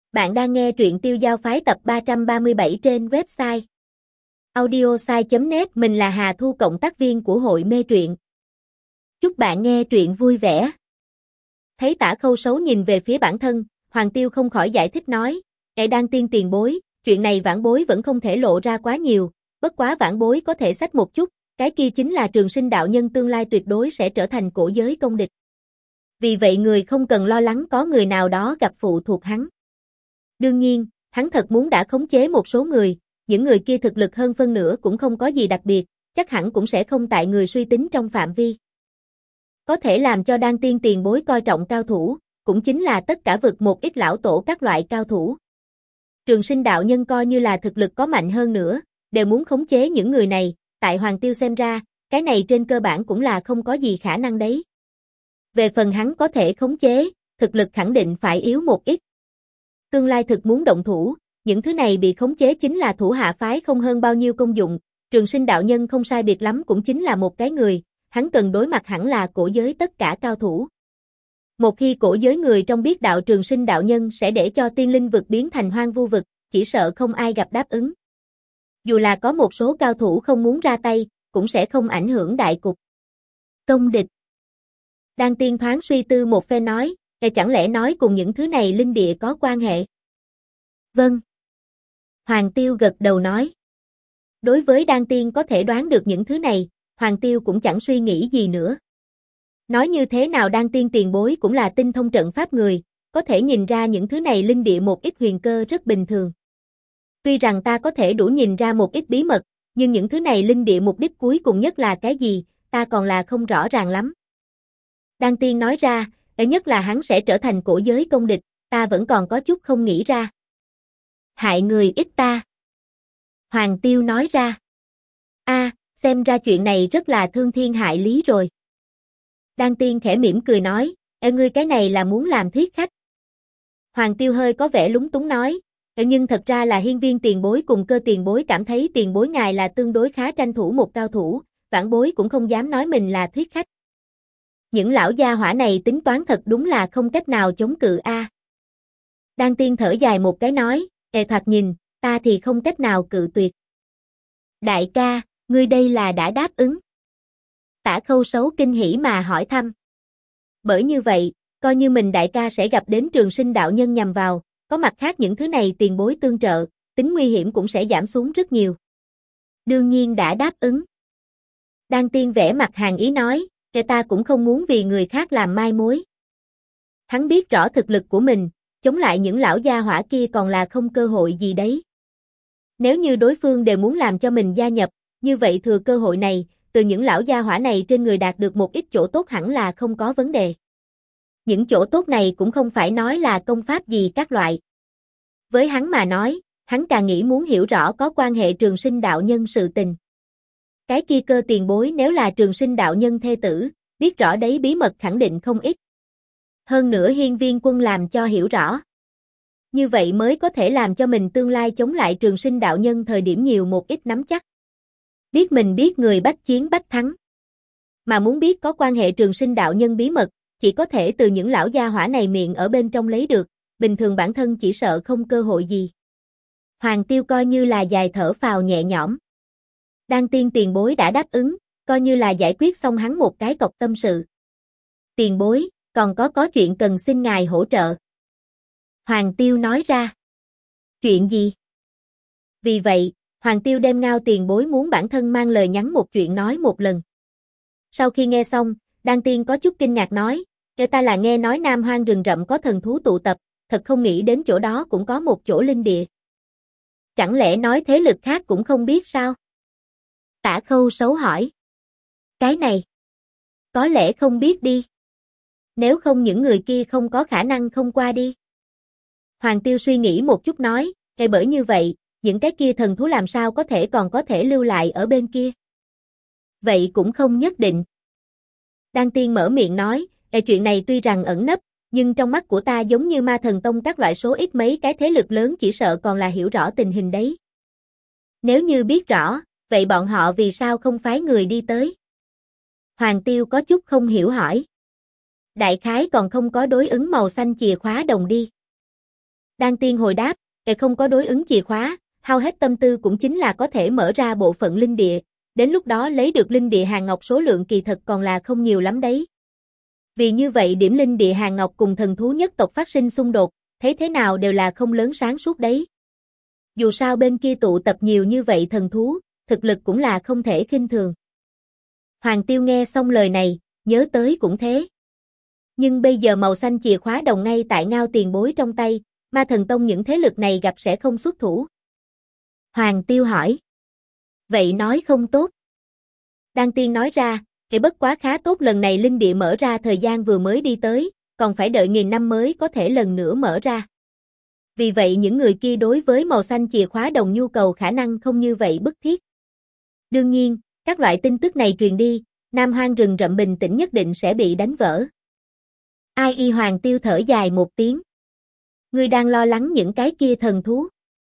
Bạn đang nghe truyện Tiêu Giao Phái tập 337 trên website audiosai.net. Mình là Hà Thu, cộng tác viên của hội mê truyện. Chúc bạn nghe truyện vui vẻ. Thấy Tả Khâu Sấu nhìn về phía bản thân, Hoàng Tiêu không khỏi giải thích nói: Đang tiên tiền bối, chuyện này vãn bối vẫn không thể lộ ra quá nhiều, bất quá vãn bối có thể xách một chút, cái kia chính là Trường Sinh đạo nhân tương lai tuyệt đối sẽ trở thành cổ giới công địch. Vì vậy người không cần lo lắng có người nào đó gặp phụ thuộc hắn. Đương nhiên, hắn thật muốn đã khống chế một số người, những người kia thực lực hơn phân nửa cũng không có gì đặc biệt, chắc hẳn cũng sẽ không tại người suy tính trong phạm vi. Có thể làm cho đan tiên tiền bối coi trọng cao thủ, cũng chính là tất cả vực một ít lão tổ các loại cao thủ. Trường Sinh đạo nhân coi như là thực lực có mạnh hơn nữa, đều muốn khống chế những người này, tại Hoàng Tiêu xem ra, cái này trên cơ bản cũng là không có gì khả năng đấy. Về phần hắn có thể khống chế, thực lực khẳng định phải yếu một ít. Tương lai thực muốn động thủ, những thứ này bị khống chế chính là thủ hạ phái không hơn bao nhiêu công dụng, Trường Sinh đạo nhân không sai biệt lắm cũng chính là một cái người, hắn cần đối mặt hẳn là cổ giới tất cả cao thủ. Một khi cổ giới người trong biết đạo Trường Sinh đạo nhân sẽ để cho tiên linh vực biến thành hoang vu vực, chỉ sợ không ai gặp đáp ứng. Dù là có một số cao thủ không muốn ra tay, cũng sẽ không ảnh hưởng đại cục. Công địch. Đan tiên thoáng suy tư một phen nói: chẳng lẽ nói cùng những thứ này linh địa có quan hệ? Vâng. Hoàng Tiêu gật đầu nói. Đối với đan tiên có thể đoán được những thứ này, Hoàng Tiêu cũng chẳng suy nghĩ gì nữa. Nói như thế nào đan tiên tiền bối cũng là tinh thông trận pháp người, có thể nhìn ra những thứ này linh địa một ít huyền cơ rất bình thường. Tuy rằng ta có thể đủ nhìn ra một ít bí mật, nhưng những thứ này linh địa mục đích cuối cùng nhất là cái gì, ta còn là không rõ ràng lắm. Đan tiên nói ra, nhất là hắn sẽ trở thành cổ giới công địch, ta vẫn còn có chút không nghĩ ra. Hại người ít ta. Hoàng Tiêu nói ra. Xem ra chuyện này rất là thương thiên hại lý rồi. Đan tiên khẽ mỉm cười nói, ngươi cái này là muốn làm thuyết khách. Hoàng Tiêu hơi có vẻ lúng túng nói, nhưng thật ra là hiên viên tiền bối cùng Cơ tiền bối cảm thấy tiền bối ngài là tương đối khá tranh thủ một cao thủ, vãn bối cũng không dám nói mình là thuyết khách. Những lão gia hỏa này tính toán thật đúng là không cách nào chống cự a. Đan tiên thở dài một cái nói, thoạt nhìn, ta thì không cách nào cự tuyệt. Đại ca, ngươi đây là đã đáp ứng. Tả Khâu Sấu kinh hỉ mà hỏi thăm. Bởi như vậy, coi như mình đại ca sẽ gặp đến Trường Sinh đạo nhân nhằm vào, có mặt khác những thứ này tiền bối tương trợ, tính nguy hiểm cũng sẽ giảm xuống rất nhiều. Đương nhiên đã đáp ứng. Đan tiên vẽ mặt hàn ý nói, ta cũng không muốn vì người khác làm mai mối. Hắn biết rõ thực lực của mình, chống lại những lão gia hỏa kia còn là không cơ hội gì đấy. Nếu như đối phương đều muốn làm cho mình gia nhập, như vậy thừa cơ hội này, từ những lão gia hỏa này trên người đạt được một ít chỗ tốt hẳn là không có vấn đề. Những chỗ tốt này cũng không phải nói là công pháp gì các loại. Với hắn mà nói, hắn càng nghĩ muốn hiểu rõ có quan hệ Trường Sinh đạo nhân sự tình. Cái kia Cơ tiền bối nếu là Trường Sinh đạo nhân thê tử, biết rõ đấy bí mật khẳng định không ít. Hơn nữa hiên viên quân làm cho hiểu rõ. Như vậy mới có thể làm cho mình tương lai chống lại Trường Sinh đạo nhân thời điểm nhiều một ít nắm chắc. Biết mình biết người bách chiến bách thắng. Mà muốn biết có quan hệ Trường Sinh đạo nhân bí mật, chỉ có thể từ những lão gia hỏa này miệng ở bên trong lấy được, bình thường bản thân chỉ sợ không cơ hội gì. Hoàng Tiêu coi như là dài thở phào nhẹ nhõm. Đan tiên tiền bối đã đáp ứng, coi như là giải quyết xong hắn một cái cọc tâm sự. Tiền bối, còn có chuyện cần xin ngài hỗ trợ. Hoàng Tiêu nói ra. Chuyện gì? Vì vậy, Hoàng Tiêu đem Ngao tiền bối muốn bản thân mang lời nhắn một chuyện nói một lần. Sau khi nghe xong, Đan tiên có chút kinh ngạc nói, ta là nghe nói Nam Hoang rừng rậm có thần thú tụ tập, thật không nghĩ đến chỗ đó cũng có một chỗ linh địa. Chẳng lẽ nói thế lực khác cũng không biết sao? Tả Khâu Sấu hỏi. Cái này, có lẽ không biết đi. Nếu không những người kia không có khả năng không qua đi. Hoàng Tiêu suy nghĩ một chút nói, bởi như vậy, những cái kia thần thú làm sao còn có thể lưu lại ở bên kia. Vậy cũng không nhất định. Đan tiên mở miệng nói, chuyện này tuy rằng ẩn nấp, nhưng trong mắt của ta giống như Ma Thần Tông các loại số ít mấy cái thế lực lớn chỉ sợ còn là hiểu rõ tình hình đấy. Nếu như biết rõ, vậy bọn họ vì sao không phái người đi tới? Hoàng Tiêu có chút không hiểu hỏi. Đại khái còn không có đối ứng màu xanh chìa khóa đồng đi. Đan Tiên hồi đáp, không có đối ứng chìa khóa, hao hết tâm tư cũng chính là có thể mở ra bộ phận linh địa, đến lúc đó lấy được linh địa hàng ngọc số lượng kỳ thật còn là không nhiều lắm đấy. Vì như vậy điểm linh địa hàng ngọc cùng thần thú nhất tộc phát sinh xung đột, thấy thế nào đều là không lớn sáng suốt đấy. Dù sao bên kia tụ tập nhiều như vậy thần thú, thực lực cũng là không thể khinh thường. Hoàng Tiêu nghe xong lời này, nhớ tới cũng thế. Nhưng bây giờ màu xanh chìa khóa đồng ngay tại Ngao Tiền Bối trong tay, Ma Thần Tông những thế lực này gặp sẽ không xuất thủ. Hoàng Tiêu hỏi. Vậy nói không tốt. Đan Tiên nói ra, bất quá khá tốt, lần này linh địa mở ra thời gian vừa mới đi tới, còn phải đợi 1000 năm mới có thể lần nữa mở ra. Vì vậy những người kia đối với màu xanh chìa khóa đồng nhu cầu khả năng không như vậy bức thiết. Đương nhiên, các loại tin tức này truyền đi, Nam Hoang rừng rậm bình tĩnh nhất định sẽ bị đánh vỡ. Ai y Hoàng Tiêu thở dài một tiếng. Ngươi đang lo lắng những cái kia thần thú?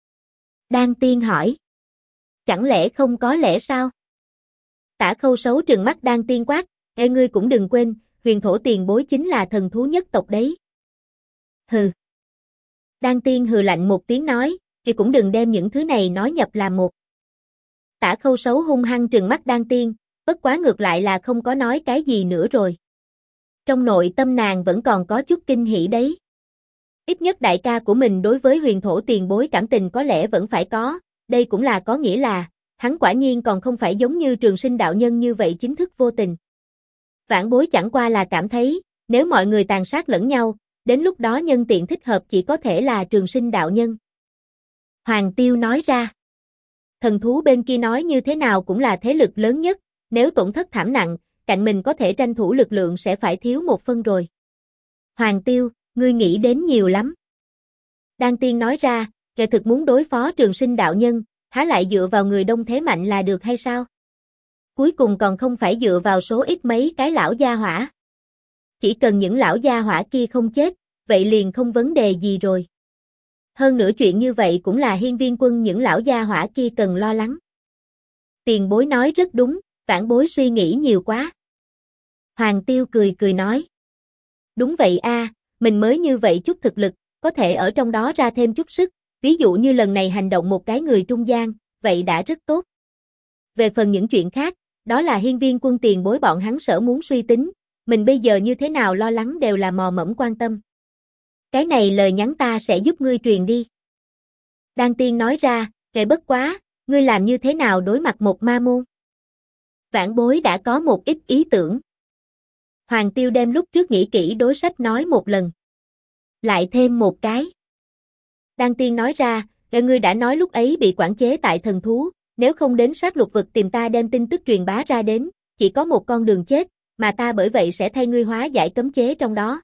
Đan Tiên hỏi. Chẳng lẽ không có lẽ sao? Tả Khâu Sấu trừng mắt Đan Tiên quát, ngươi cũng đừng quên, Huyền Thổ Tiền Bối chính là thần thú nhất tộc đấy. Hừ. Đan Tiên hừ lạnh một tiếng nói, cũng đừng đem những thứ này nói nhập làm một. Tả Khâu Sấu hung hăng trừng mắt Đan Tiên, bất quá ngược lại là không có nói cái gì nữa rồi. Trong nội tâm nàng vẫn còn có chút kinh hỉ đấy. Ít nhất đại ca của mình đối với Huyền Thổ Tiền Bối cảm tình có lẽ vẫn phải có, đây cũng là có nghĩa là, hắn quả nhiên còn không phải giống như Trường Sinh đạo nhân như vậy chính thức vô tình. Vãn Bối chẳng qua là cảm thấy, nếu mọi người tàn sát lẫn nhau, đến lúc đó nhân tiện thích hợp chỉ có thể là Trường Sinh đạo nhân. Hoàng Tiêu nói ra. Thần thú bên kia nói như thế nào cũng là thế lực lớn nhất, nếu tổn thất thảm nặng, cạnh mình có thể tranh thủ lực lượng sẽ phải thiếu một phân rồi. Hoàng Tiêu, ngươi nghĩ đến nhiều lắm. Đan Tiên nói ra, kẻ thực muốn đối phó Trường Sinh đạo nhân, há lại dựa vào người đông thế mạnh là được hay sao? Cuối cùng còn không phải dựa vào số ít mấy cái lão gia hỏa. Chỉ cần những lão gia hỏa kia không chết, vậy liền không vấn đề gì rồi. Hơn nữa chuyện như vậy cũng là Hiên Viên Quân những lão gia hỏa kia cần lo lắng. Tiền Bối nói rất đúng, Vãn Bối suy nghĩ nhiều quá. Hoàng Tiêu cười cười nói. Đúng vậy a, mình mới như vậy chút thực lực, có thể ở trong đó ra thêm chút sức, ví dụ như lần này hành động một cái người trung gian, vậy đã rất tốt. Về phần những chuyện khác, đó là Hiên Viên Quân Tiền Bối bọn hắn sở muốn suy tính, mình bây giờ như thế nào lo lắng đều là mò mẫm quan tâm. Cái này lời nhắn ta sẽ giúp ngươi truyền đi. Đan Tiên nói ra, kệ bất quá, ngươi làm như thế nào đối mặt một ma môn? Vãn Bối đã có một ít ý tưởng. Hoàng Tiêu đem lúc trước nghĩ kỹ đối sách nói một lần. Lại thêm một cái. Đan Tiên nói ra, ngươi đã nói lúc ấy bị quản chế tại thần thú, nếu không đến sát lục vực tìm ta đem tin tức truyền bá ra đến, chỉ có một con đường chết, mà ta bởi vậy sẽ thay ngươi hóa giải cấm chế trong đó.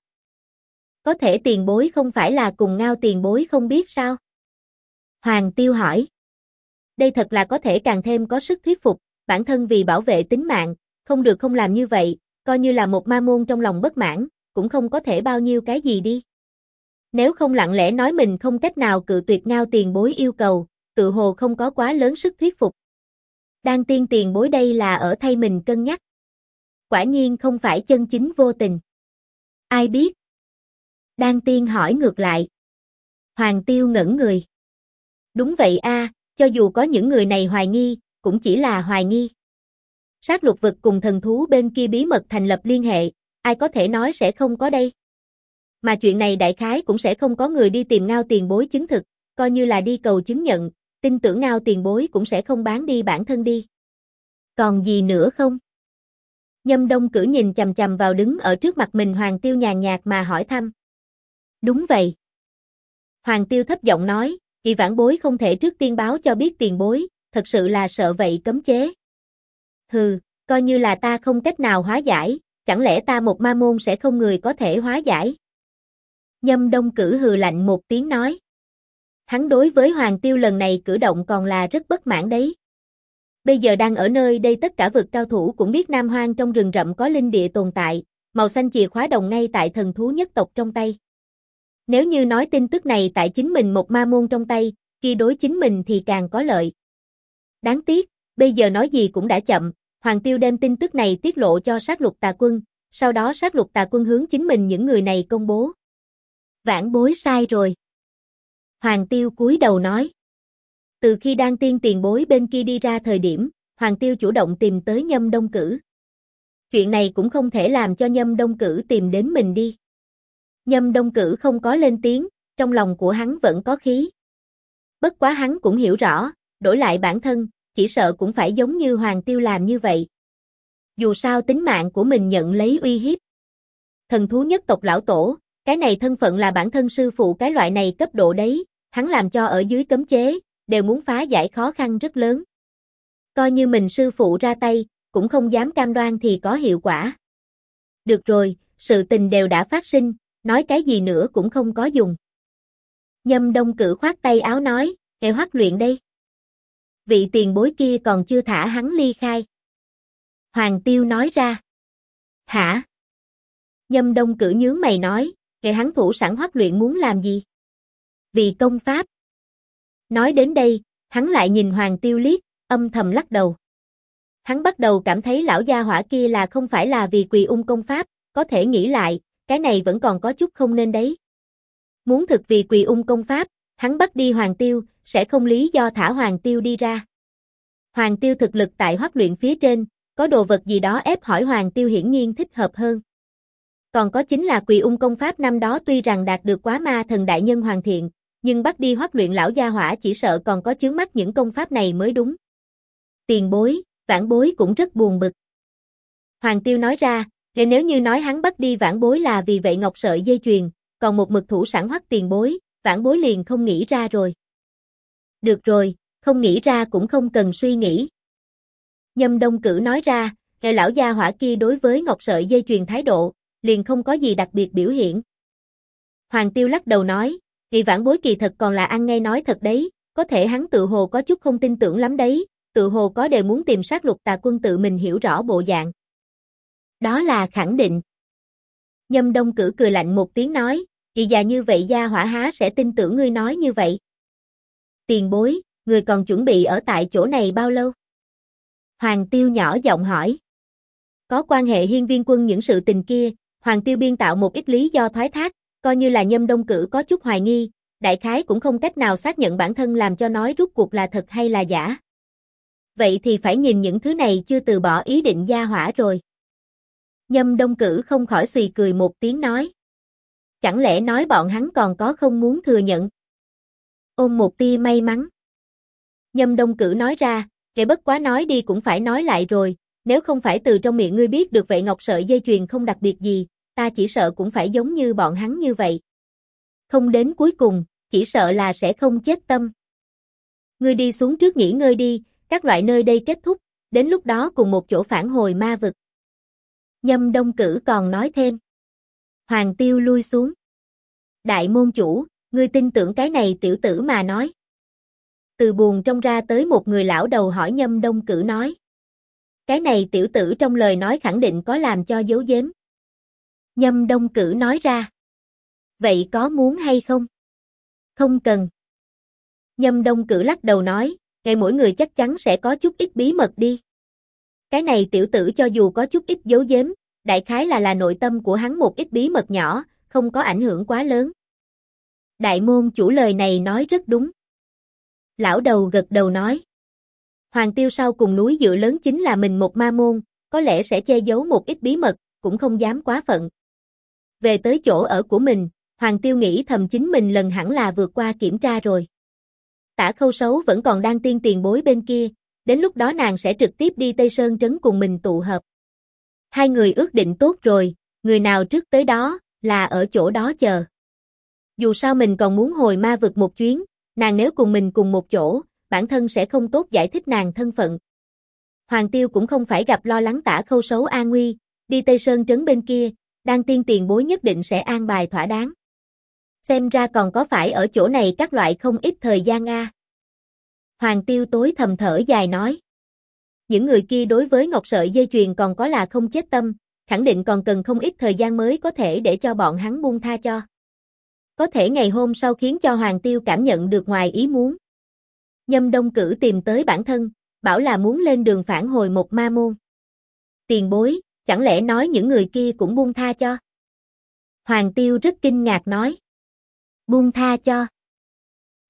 Có thể Tiền Bối không phải là cùng Ngao Tiền Bối không biết sao? Hoàng Tiêu hỏi. Đây thật là có thể càng thêm có sức thuyết phục, bản thân vì bảo vệ tính mạng, không được không làm như vậy, coi như là một ma môn trong lòng bất mãn, cũng không có thể bao nhiêu cái gì đi. Nếu không lặng lẽ nói mình không cách nào cự tuyệt Ngao Tiền Bối yêu cầu, tự hồ không có quá lớn sức thuyết phục. Đan Tiên Tiền Bối đây là ở thay mình cân nhắc. Quả nhiên không phải chân chính vô tình. Ai biết? Đan Tiên hỏi ngược lại. Hoàng Tiêu ngẩn người. Đúng vậy a, cho dù có những người này hoài nghi, cũng chỉ là hoài nghi. Sát lục vực cùng thần thú bên kia bí mật thành lập liên hệ, ai có thể nói sẽ không có đây. Mà chuyện này đại khái cũng sẽ không có người đi tìm Ngao Tiền Bối chứng thực, coi như là đi cầu chứng nhận, tin tưởng Ngao Tiền Bối cũng sẽ không bán đi bản thân đi. Còn gì nữa không? Nhâm Đông Cử nhìn chằm chằm vào đứng ở trước mặt mình Hoàng Tiêu nhàn nhạt mà hỏi thăm. Đúng vậy. Hoàng Tiêu thấp giọng nói, vì Vãn Bối không thể trước tiên báo cho biết Tiền Bối, thật sự là sợ vậy cấm chế. Hừ, coi như là ta không cách nào hóa giải, chẳng lẽ ta một ma môn sẽ không người có thể hóa giải? Nhâm Đông Cử hừ lạnh một tiếng nói. Hắn đối với Hoàng Tiêu lần này cử động còn là rất bất mãn đấy. Bây giờ đang ở nơi đây tất cả vực cao thủ cũng biết Nam Hoang trong rừng rậm có linh địa tồn tại, màu xanh chìa khóa đồng ngay tại thần thú nhất tộc trong tay. Nếu như nói tin tức này tại chính mình một ma môn trong tay, kia đối chính mình thì càng có lợi. Đáng tiếc, bây giờ nói gì cũng đã chậm, Hoàng Tiêu đem tin tức này tiết lộ cho sát lục tà quân, sau đó sát lục tà quân hướng chính mình những người này công bố. Vãn Bối sai rồi. Hoàng Tiêu cúi đầu nói. Từ khi Đan Tiên tiền bối bên kia đi ra thời điểm, Hoàng Tiêu chủ động tìm tới Nhâm Đông Cử. Chuyện này cũng không thể làm cho Nhâm Đông Cử tìm đến mình đi. Nhâm Đông Cử không có lên tiếng, trong lòng của hắn vẫn có khí. Bất quá hắn cũng hiểu rõ, đổi lại bản thân, chỉ sợ cũng phải giống như Hoàng Tiêu làm như vậy. Dù sao tính mạng của mình nhận lấy uy hiếp. Thần thú nhất tộc lão tổ, cái này thân phận là bản thân sư phụ cái loại này cấp độ đấy, hắn làm cho ở dưới cấm chế, đều muốn phá giải khó khăn rất lớn. Coi như mình sư phụ ra tay, cũng không dám cam đoan thì có hiệu quả. Được rồi, sự tình đều đã phát sinh, nói cái gì nữa cũng không có dùng. Nhâm Đông Cử khoát tay áo nói, "Kệ Hoắc Luyện đây." Vị tiền bối kia còn chưa thả hắn ly khai. Hoàng Tiêu nói ra. Hả? Nhâm Đông Cử nhướng mày nói, "Kệ hắn thủ sẵn Hoắc Luyện muốn làm gì?" Vì công pháp. Nói đến đây, hắn lại nhìn Hoàng Tiêu liếc, âm thầm lắc đầu. Hắn bắt đầu cảm thấy lão gia hỏa kia là không phải là vì Quỳ Ung công pháp, có thể nghĩ lại, cái này vẫn còn có chút không nên đấy. Muốn thực vì Quỳ Ung công pháp, hắn bắt đi Hoàng Tiêu, sẽ không lý do thả Hoàng Tiêu đi ra. Hoàng Tiêu thực lực tại Hoắc Luyện phía trên, có đồ vật gì đó ép hỏi Hoàng Tiêu hiển nhiên thích hợp hơn. Còn có chính là Quỳ Ung công pháp năm đó tuy rằng đạt được Quá Ma Thần đại nhân hoàn thiện, nhưng bắt đi Hoắc Luyện lão gia hỏa chỉ sợ còn có chướng mắt những công pháp này mới đúng. Tiền bối, Vãn Bối cũng rất buồn bực. Hoàng Tiêu nói ra, nếu như nói hắn bắt đi Vãn Bối là vì vậy ngọc sợi dây chuyền, còn một mực thủ sẵn Hoắc tiền bối, Vãn Bối liền không nghĩ ra rồi. Được rồi, không nghĩ ra cũng không cần suy nghĩ. Nhâm Đông Cử nói ra, lão gia hỏa kia đối với ngọc sợi dây chuyền thái độ, liền không có gì đặc biệt biểu hiện. Hoàng Tiêu lắc đầu nói, "Kỳ Vãn Bối kỳ thật còn là ăn ngay nói thật đấy, có thể hắn tự hồ có chút không tin tưởng lắm đấy, tự hồ có đều muốn tìm sát Lục Tà Quân tự mình hiểu rõ bộ dạng." Đó là khẳng định. Nhâm Đông Cử cười lạnh một tiếng nói, "Kỳ già như vậy gia hỏa há sẽ tin tưởng ngươi nói như vậy?" Tiền bối, người còn chuẩn bị ở tại chỗ này bao lâu? Hoàng Tiêu nhỏ giọng hỏi. Có quan hệ Hiên Viên Quân những sự tình kia, Hoàng Tiêu biên tạo một ít lý do thoái thác, coi như là Nhâm Đông Cử có chút hoài nghi, đại khái cũng không cách nào xác nhận bản thân làm cho nói rút cuộc là thật hay là giả. Vậy thì phải nhìn những thứ này chưa từ bỏ ý định gia hỏa rồi. Nhâm Đông Cử không khỏi xùy cười một tiếng nói. Chẳng lẽ nói bọn hắn còn có không muốn thừa nhận? Ôm một tia may mắn. Nhâm Đông Cử nói ra, kể bất quá nói đi cũng phải nói lại rồi, nếu không phải từ trong miệng ngươi biết được vậy ngọc sợi dây chuyền không đặc biệt gì, ta chỉ sợ cũng phải giống như bọn hắn như vậy. Không đến cuối cùng, chỉ sợ là sẽ không chết tâm. Ngươi đi xuống trước nghỉ ngơi đi, các loại nơi đây kết thúc, đến lúc đó cùng một chỗ phản hồi ma vực. Nhâm Đông Cử còn nói thêm. Hoàng Tiêu lui xuống. Đại môn chủ, ngươi tin tưởng cái này tiểu tử mà nói. Từ buồng trong ra tới một người lão đầu hỏi Nhâm Đông Cử nói. Cái này tiểu tử trong lời nói khẳng định có làm cho giấu giếm. Nhâm Đông Cử nói ra. Vậy có muốn hay không? Không cần. Nhâm Đông Cử lắc đầu nói, ngày mỗi người chắc chắn sẽ có chút ít bí mật đi. Cái này tiểu tử cho dù có chút ít giấu giếm, đại khái là nội tâm của hắn một ít bí mật nhỏ, không có ảnh hưởng quá lớn. Đại môn chủ lời này nói rất đúng. Lão đầu gật đầu nói. Hoàng Tiêu sau cùng núi dựa lớn chính là mình một ma môn, có lẽ sẽ che giấu một ít bí mật, cũng không dám quá phận. Về tới chỗ ở của mình, Hoàng Tiêu nghĩ thầm chính mình lần hẳn là vượt qua kiểm tra rồi. Tả Khâu Sấu vẫn còn đang tiên tiền bối bên kia, đến lúc đó nàng sẽ trực tiếp đi Tây Sơn Trấn cùng mình tụ hợp. Hai người ước định tốt rồi, người nào trước tới đó, là ở chỗ đó chờ. Dù sao mình còn muốn hồi ma vực một chuyến, nàng nếu cùng mình cùng một chỗ, bản thân sẽ không tốt giải thích nàng thân phận. Hoàng Tiêu cũng không phải gặp lo lắng Tả Khâu Sấu an nguy, đi Tây Sơn Trấn bên kia, đang tiên tiền bối nhất định sẽ an bài thỏa đáng. Xem ra còn có phải ở chỗ này các loại không ít thời gian a. Hoàng Tiêu tối thầm thở dài nói. Những người kia đối với ngọc sợi dây chuyền còn có là không chết tâm, khẳng định còn cần không ít thời gian mới có thể để cho bọn hắn buông tha cho. Có thể ngày hôm sau khiến cho Hoàng Tiêu cảm nhận được ngoài ý muốn. Nhâm Đông Cử tìm tới bản thân, bảo là muốn lên đường phản hồi một ma môn. Tiền bối, chẳng lẽ nói những người kia cũng buông tha cho? Hoàng Tiêu rất kinh ngạc nói. Buông tha cho.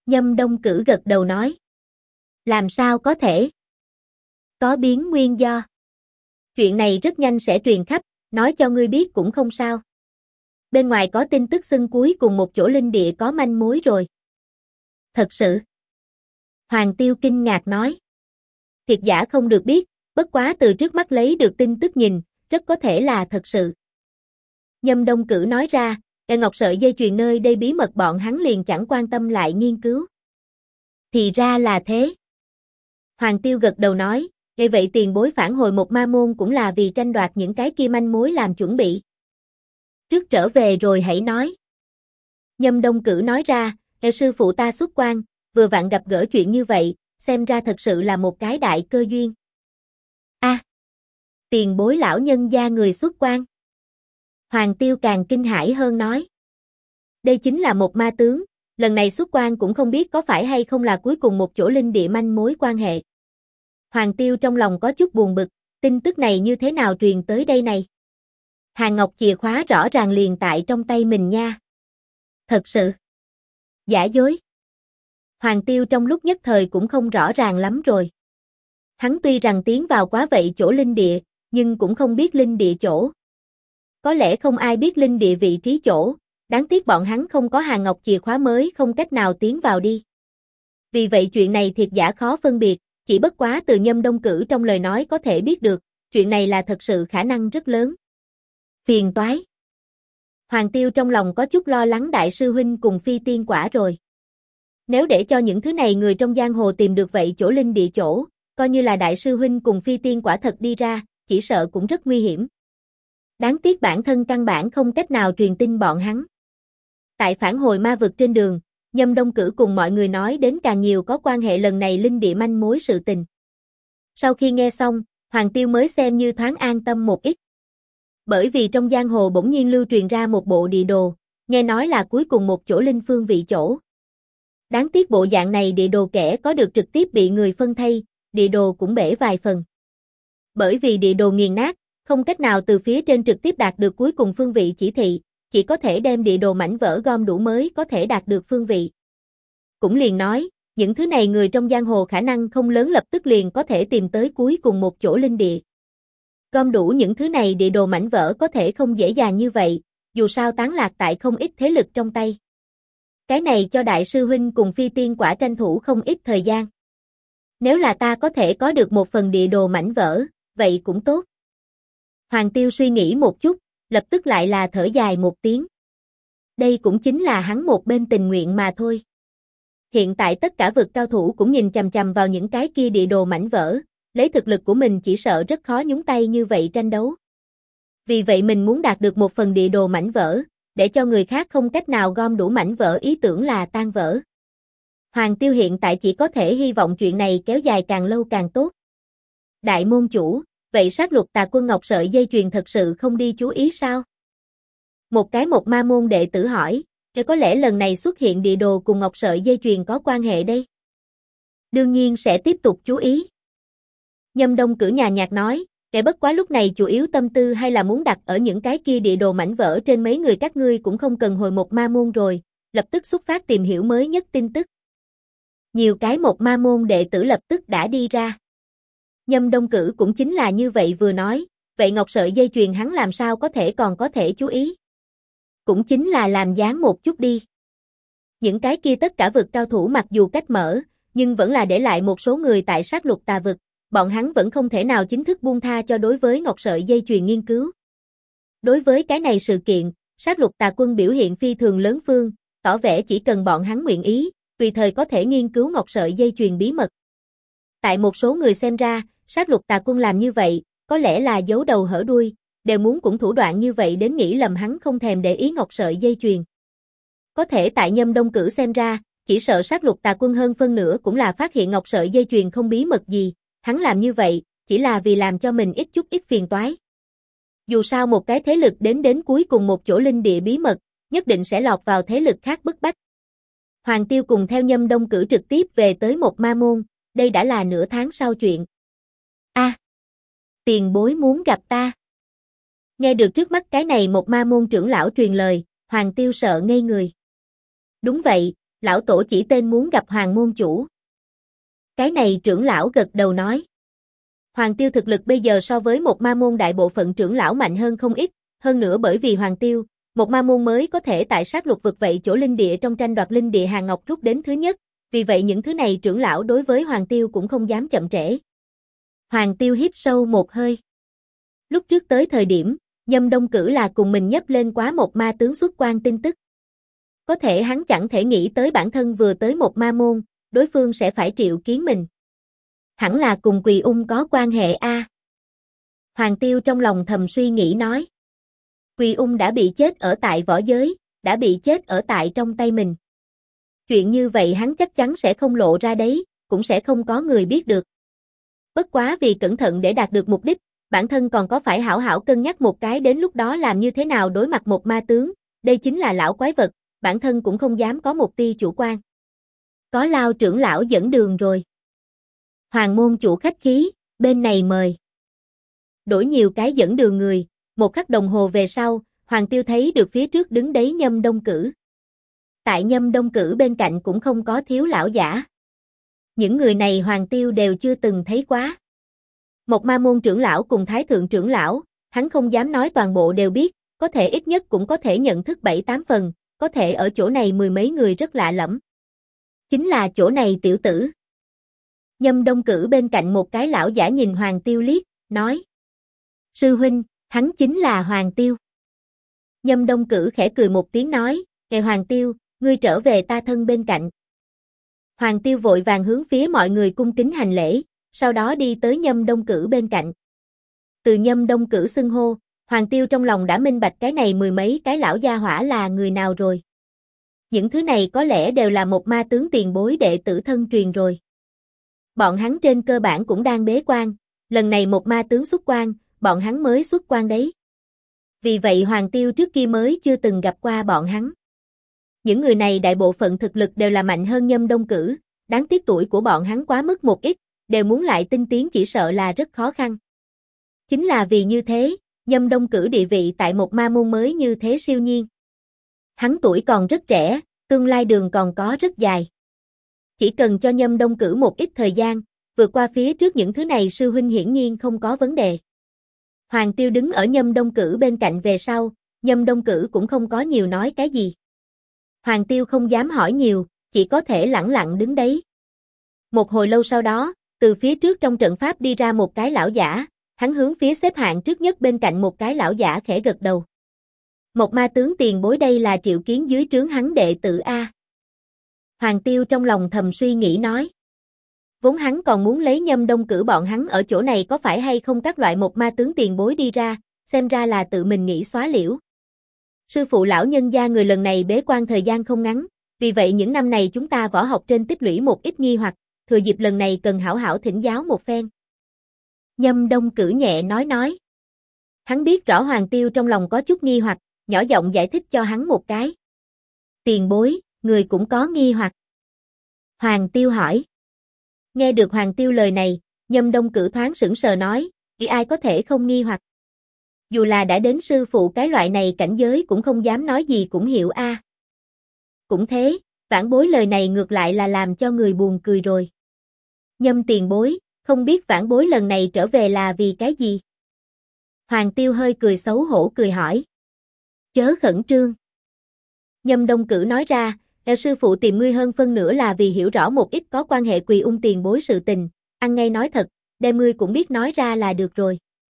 Nhâm Đông Cử gật đầu nói. Làm sao có thể? Có biến nguyên do. Chuyện này rất nhanh sẽ truyền khắp, nói cho ngươi biết cũng không sao. Bên ngoài có tin tức xưng cuối cùng một chỗ linh địa có manh mối rồi. Thật sự? Hoàng Tiêu kinh ngạc nói. Thiệt giả không được biết, bất quá từ trước mắt lấy được tin tức nhìn, rất có thể là thật sự. Nhâm Đông Cử nói ra, ngọc sợi dây chuyền nơi đây bí mật bọn hắn liền chẳng quan tâm lại nghiên cứu. Thì ra là thế. Hoàng Tiêu gật đầu nói, vậy tiền bối phản hồi một ma môn cũng là vì tranh đoạt những cái kia manh mối làm chuẩn bị. Trước trở về rồi hãy nói. Nhâm Đông Cử nói ra, sư phụ ta xuất quan, vừa vặn gặp gỡ chuyện như vậy, xem ra thật sự là một cái đại cơ duyên. Tiền bối lão nhân gia người xuất quan. Hoàng Tiêu càng kinh hãi hơn nói. Đây chính là một ma tướng, lần này xuất quan cũng không biết có phải hay không là cuối cùng một chỗ linh địa manh mối quan hệ. Hoàng Tiêu trong lòng có chút buồn bực, tin tức này như thế nào truyền tới đây này? Hàng ngọc chìa khóa rõ ràng liền tại trong tay mình nha. Thật sự. Giả dối. Hoàng Tiêu trong lúc nhất thời cũng không rõ ràng lắm rồi. Hắn tuy rằng tiến vào quá vậy chỗ linh địa, nhưng cũng không biết linh địa chỗ. Có lẽ không ai biết linh địa vị trí chỗ, đáng tiếc bọn hắn không có hàng ngọc chìa khóa mới không cách nào tiến vào đi. Vì vậy chuyện này thiệt giả khó phân biệt, chỉ bất quá từ Nhâm Đông Cử trong lời nói có thể biết được, chuyện này là thật sự khả năng rất lớn. Phiền toái. Hoàng Tiêu trong lòng có chút lo lắng đại sư huynh cùng phi tiên quả rồi. Nếu để cho những thứ này người trong giang hồ tìm được vậy chỗ linh địa chỗ, coi như là đại sư huynh cùng phi tiên quả thật đi ra, chỉ sợ cũng rất nguy hiểm. Đáng tiếc bản thân căn bản không cách nào truyền tin bọn hắn. Tại phản hồi ma vực trên đường, Nhâm Đông Cử cùng mọi người nói đến càng nhiều có quan hệ lần này linh địa manh mối sự tình. Sau khi nghe xong, Hoàng Tiêu mới xem như thoáng an tâm một ít. Bởi vì trong giang hồ bỗng nhiên lưu truyền ra một bộ địa đồ, nghe nói là cuối cùng một chỗ linh phương vị chỗ. Đáng tiếc bộ dạng này địa đồ kẻ có được trực tiếp bị người phân thây, địa đồ cũng bể vài phần. Bởi vì địa đồ nghiền nát, không cách nào từ phía trên trực tiếp đạt được cuối cùng phương vị chỉ thị, chỉ có thể đem địa đồ mảnh vỡ gom đủ mới có thể đạt được phương vị. Cũng liền nói, những thứ này người trong giang hồ khả năng không lớn lập tức liền có thể tìm tới cuối cùng một chỗ linh địa. Gom đủ những thứ này địa đồ mảnh vỡ có thể không dễ dàng như vậy, dù sao tán lạc tại không ít thế lực trong tay. Cái này cho đại sư huynh cùng phi tiên quả tranh thủ không ít thời gian. Nếu là ta có thể có được một phần địa đồ mảnh vỡ, vậy cũng tốt. Hoàng Tiêu suy nghĩ một chút, lập tức lại là thở dài một tiếng. Đây cũng chính là hắn một bên tình nguyện mà thôi. Hiện tại tất cả vực cao thủ cũng nhìn chằm chằm vào những cái kia địa đồ mảnh vỡ, lấy thực lực của mình chỉ sợ rất khó nhúng tay như vậy tranh đấu. Vì vậy mình muốn đạt được một phần địa đồ mảnh vỡ, để cho người khác không cách nào gom đủ mảnh vỡ ý tưởng là tan vỡ. Hoàng Tiêu hiện tại chỉ có thể hy vọng chuyện này kéo dài càng lâu càng tốt. Đại môn chủ, vậy sát lục tà quân ngọc sợi dây chuyền thật sự không đi chú ý sao? Một ma môn đệ tử hỏi, có lẽ lần này xuất hiện địa đồ cùng ngọc sợi dây chuyền có quan hệ đây. Đương nhiên sẽ tiếp tục chú ý. Nhâm Đông Cử nhàn nhạt nói, bất quá lúc này chủ yếu tâm tư hay là muốn đặt ở những cái kia địa đồ mảnh vỡ trên mấy người các ngươi cũng không cần hồi một ma môn rồi, lập tức xuất phát tìm hiểu mới nhất tin tức. Nhiều cái một ma môn đệ tử lập tức đã đi ra. Nhâm Đông Cử cũng chính là như vậy vừa nói, vậy ngọc sợi dây chuyền hắn làm sao còn có thể chú ý. Cũng chính là làm dáng một chút đi. Những cái kia tất cả vực cao thủ mặc dù cách mở, nhưng vẫn là để lại một số người tại sát lục tà vực, bọn hắn vẫn không thể nào chính thức buông tha cho đối với ngọc sợi dây chuyền nghiên cứu. Đối với cái này sự kiện, sát lục tà quân biểu hiện phi thường lớn phương, tỏ vẻ chỉ cần bọn hắn nguyện ý, tùy thời có thể nghiên cứu ngọc sợi dây chuyền bí mật. Tại một số người xem ra, sát lục tà quân làm như vậy, có lẽ là giấu đầu hở đuôi, đều muốn cũng thủ đoạn như vậy đến nghĩ lầm hắn không thèm để ý ngọc sợi dây chuyền. Có thể tại Nhâm Đông Cử xem ra, chỉ sợ sát lục tà quân hơn phân nửa cũng là phát hiện ngọc sợi dây chuyền không bí mật gì, hắn làm như vậy, chỉ là vì làm cho mình ít phiền toái. Dù sao một cái thế lực đến cuối cùng một chỗ linh địa bí mật, nhất định sẽ lọt vào thế lực khác bức bách. Hoàng Tiêu cùng theo Nhâm Đông Cử trực tiếp về tới một ma môn, đây đã là nửa tháng sau chuyện. Tiền bối muốn gặp ta. Nghe được trước mắt cái này một ma môn trưởng lão truyền lời, Hoàng Tiêu sợ ngây người. Đúng vậy, Lão tổ chỉ tên muốn gặp Hoàng môn chủ. Cái này trưởng lão gật đầu nói. Hoàng Tiêu thực lực bây giờ so với một ma môn đại bộ phận trưởng lão mạnh hơn không ít, hơn nữa bởi vì Hoàng Tiêu, một ma môn mới có thể tại sát lục vực vậy chỗ linh địa trong tranh đoạt linh địa Hàng Ngọc rút đến thứ nhất, vì vậy những thứ này trưởng lão đối với Hoàng Tiêu cũng không dám chậm trễ. Hoàng Tiêu hít sâu một hơi. Lúc trước tới thời điểm, Nhâm Đông Cử là cùng mình nhấp lên quá một ma tướng xuất quan tin tức. Có thể hắn chẳng thể nghĩ tới bản thân vừa tới một ma môn, đối phương sẽ phải triệu kiến mình. Hẳn là cùng Quỳ Ung có quan hệ a. Hoàng Tiêu trong lòng thầm suy nghĩ nói. Quỳ Ung đã bị chết ở tại võ giới, đã bị chết ở tại trong tay mình. Chuyện như vậy hắn chắc chắn sẽ không lộ ra đấy, cũng sẽ không có người biết được. Bất quá vì cẩn thận để đạt được mục đích, bản thân còn có phải hảo hảo cân nhắc một cái đến lúc đó làm như thế nào đối mặt một ma tướng, đây chính là lão quái vật, bản thân cũng không dám có một tia chủ quan. Có Lao trưởng lão dẫn đường rồi. Hoàng môn chủ khách khí, bên này mời. Đổi nhiều cái dẫn đường người, một khắc đồng hồ về sau, Hoàng Tiêu thấy được phía trước đứng đấy Nhâm Đông Cử. Tại Nhâm Đông Cử bên cạnh cũng không có thiếu lão giả. Những người này Hoàng Tiêu đều chưa từng thấy quá. Một ma môn trưởng lão cùng thái thượng trưởng lão, hắn không dám nói toàn bộ đều biết, có thể ít nhất cũng có thể nhận thức 7-8 phần, có thể ở chỗ này mười mấy người rất lạ lẫm. Chính là chỗ này tiểu tử. Nhâm Đông Cử bên cạnh một cái lão giả nhìn Hoàng Tiêu liếc, nói. Sư huynh, hắn chính là Hoàng Tiêu. Nhâm Đông Cử khẽ cười một tiếng nói, Kệ Hoàng Tiêu, ngươi trở về ta thân bên cạnh. Hoàng Tiêu vội vàng hướng phía mọi người cung kính hành lễ, sau đó đi tới Nhâm Đông Cử bên cạnh. Từ Nhâm Đông Cử xưng hô, Hoàng Tiêu trong lòng đã minh bạch cái này mười mấy cái lão gia hỏa là người nào rồi. Những thứ này có lẽ đều là một ma tướng tiền bối đệ tử thân truyền rồi. Bọn hắn trên cơ bản cũng đang bế quan, lần này một ma tướng xuất quan, bọn hắn mới xuất quan đấy. Vì vậy Hoàng Tiêu trước kia mới chưa từng gặp qua bọn hắn. Những người này đại bộ phận thực lực đều là mạnh hơn Nhâm Đông Cử, đáng tiếc tuổi của bọn hắn quá mức một ít, đều muốn lại tinh tiến chỉ sợ là rất khó khăn. Chính là vì như thế, Nhâm Đông Cử địa vị tại một ma môn mới như thế siêu nhiên. Hắn tuổi còn rất trẻ, tương lai đường còn có rất dài. Chỉ cần cho Nhâm Đông Cử một ít thời gian, vượt qua phía trước những thứ này sư huynh hiển nhiên không có vấn đề. Hoàng Tiêu đứng ở Nhâm Đông Cử bên cạnh về sau, Nhâm Đông Cử cũng không có nhiều nói cái gì. Hoàng Tiêu không dám hỏi nhiều, chỉ có thể lẳng lặng đứng đấy. Một hồi lâu sau đó, từ phía trước trong trận pháp đi ra một cái lão giả, hắn hướng phía xếp hạng trước nhất bên cạnh một cái lão giả khẽ gật đầu. Một ma tướng tiền bối đây là triệu kiến dưới trướng hắn đệ tử A. Hoàng Tiêu trong lòng thầm suy nghĩ nói. Vốn hắn còn muốn lấy Nhâm Đông Cử bọn hắn ở chỗ này có phải hay không các loại một ma tướng tiền bối đi ra, xem ra là tự mình nghĩ xóa liễu. Sư phụ lão nhân gia người lần này bế quan thời gian không ngắn, vì vậy những năm này chúng ta võ học trên tích lũy một ít nghi hoặc, thừa dịp lần này cần hảo hảo thỉnh giáo một phen. Nhâm Đông Cử nhẹ nói. Hắn biết rõ Hoàng Tiêu trong lòng có chút nghi hoặc, nhỏ giọng giải thích cho hắn một cái. Tiền bối, người cũng có nghi hoặc. Hoàng Tiêu hỏi. Nghe được Hoàng Tiêu lời này, Nhâm Đông Cử thoáng sững sờ nói, ai có thể không nghi hoặc. Dù là đã đến sư phụ cái loại này cảnh giới cũng không dám nói gì cũng hiểu a. Cũng thế, vãn bối lời này ngược lại là làm cho người buồn cười rồi. Nhâm tiền bối, không biết vãn bối lần này trở về là vì cái gì? Hoàng Tiêu hơi cười xấu hổ cười hỏi. Chớ khẩn trương. Nhâm Đông Cử nói ra, sư phụ tìm ngươi hơn phân nửa là vì hiểu rõ một ít có quan hệ Quỳ Ung tiền bối sự tình, ăn ngay nói thật, đem ngươi cũng biết nói ra là được rồi.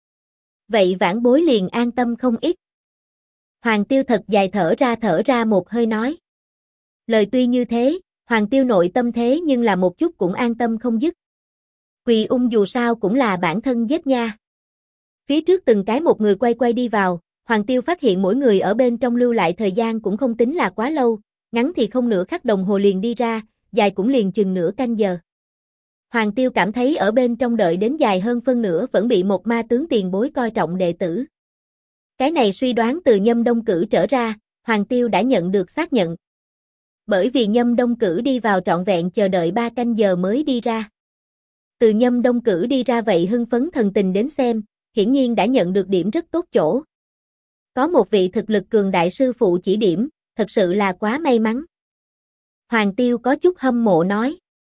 Vậy vãn bối liền an tâm không ít. Hoàng Tiêu thật dài thở ra một hơi nói. Lời tuy như thế, Hoàng Tiêu nội tâm thế nhưng là một chút cũng an tâm không dứt. Quỳ Ung dù sao cũng là bản thân giết nha. Phía trước từng cái một người quay đi vào, Hoàng Tiêu phát hiện mỗi người ở bên trong lưu lại thời gian cũng không tính là quá lâu, ngắn thì không nửa khắc đồng hồ liền đi ra, dài cũng liền chừng nửa canh giờ. Hoàng Tiêu cảm thấy ở bên trong đợi đến dài hơn phân nửa vẫn bị một ma tướng tiền bối coi trọng đệ tử. Cái này suy đoán từ Nhâm Đông Cử trở ra, Hoàng Tiêu đã nhận được xác nhận. Bởi vì Nhâm Đông Cử đi vào trọn vẹn chờ đợi 3 canh giờ mới đi ra. Từ Nhâm Đông Cử đi ra vậy hưng phấn thần tình đến xem, hiển nhiên đã nhận được điểm rất tốt chỗ. Có một vị thực lực cường đại sư phụ chỉ điểm, thật sự là quá may mắn. Hoàng Tiêu có chút hâm mộ nói.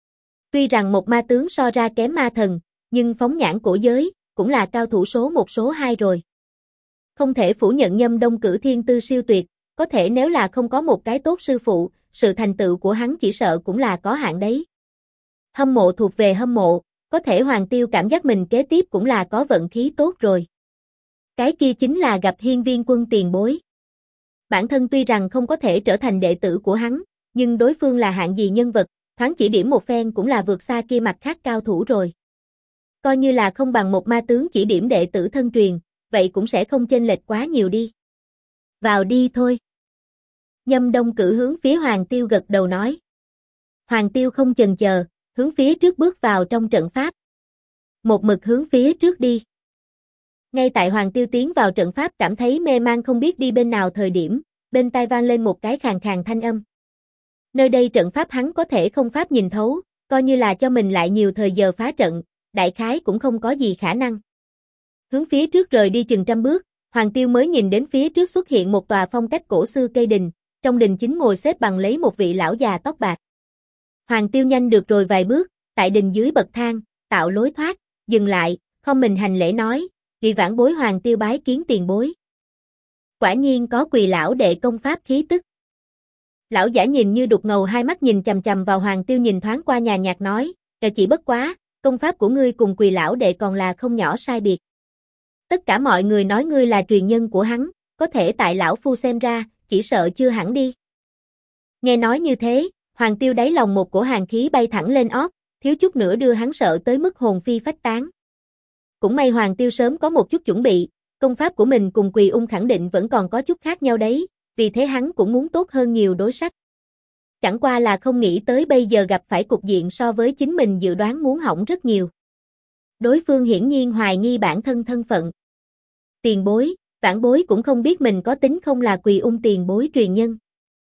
Tuy rằng một ma tướng so ra kém ma thần, nhưng phóng nhãn cổ giới, cũng là cao thủ số 1 số 2 rồi. Không thể phủ nhận Nhâm Đông Cử thiên tư siêu tuyệt, có thể nếu là không có một cái tốt sư phụ, sự thành tựu của hắn chỉ sợ cũng là có hạn đấy. Hâm mộ thuộc về hâm mộ, có thể Hoàng Tiêu cảm giác mình kế tiếp cũng là có vận khí tốt rồi. Cái kia chính là gặp Hiên Viên Quân tiền bối. Bản thân tuy rằng không có thể trở thành đệ tử của hắn, nhưng đối phương là hạng gì nhân vật, thoáng chỉ điểm một phen cũng là vượt xa kia mặt khác cao thủ rồi. Coi như là không bằng một ma tướng chỉ điểm đệ tử thân truyền, vậy cũng sẽ không chênh lệch quá nhiều đi. Vào đi thôi. Nhâm Đông Cử hướng phía Hoàng Tiêu gật đầu nói. Hoàng Tiêu không chần chờ, hướng phía trước bước vào trong trận pháp. Một mực hướng phía trước đi. Ngay tại Hoàng Tiêu tiến vào trận pháp cảm thấy mê man không biết đi bên nào thời điểm, bên tai vang lên một cái khàn khàn thanh âm. Nơi đây trận pháp hắn có thể không pháp nhìn thấu, coi như là cho mình lại nhiều thời giờ phá trận, đại khái cũng không có gì khả năng. Hướng phía trước rời đi chừng trăm bước, Hoàng Tiêu mới nhìn đến phía trước xuất hiện một tòa phong cách cổ xưa cây đình, trong đình chính ngồi xếp bằng lấy một vị lão già tóc bạc. Hoàng Tiêu nhanh được rồi vài bước, tại đình dưới bậc thang, tạo lối thoát, dừng lại, không mình hành lễ nói, vị vãn bối Hoàng Tiêu bái kiến tiền bối. Quả nhiên có quỳ lão đệ công pháp khí tức. Lão giả nhìn như đục ngầu hai mắt nhìn chằm chằm vào Hoàng Tiêu nhìn thoáng qua nhàn nhạt nói, chỉ bất quá, công pháp của ngươi cùng quỳ lão đệ còn là không nhỏ sai biệt. Tất cả mọi người nói ngươi là truyền nhân của hắn, có thể tại lão phu xem ra, chỉ sợ chưa hẳn đi. Nghe nói như thế, Hoàng Tiêu đáy lòng một cổ hàn khí bay thẳng lên ót, thiếu chút nữa đưa hắn sợ tới mức hồn phi phách tán. Cũng may Hoàng Tiêu sớm có một chút chuẩn bị, công pháp của mình cùng Quỳ Ung khẳng định vẫn còn có chút khác nhau đấy, vì thế hắn cũng muốn tốt hơn nhiều đối sách. Chẳng qua là không nghĩ tới bây giờ gặp phải cục diện so với chính mình dự đoán muốn hỏng rất nhiều. Đối phương hiển nhiên hoài nghi bản thân thân phận. Tiền bối, vãn bối cũng không biết mình có tính không là Quỳ Ung tiền bối truyền nhân.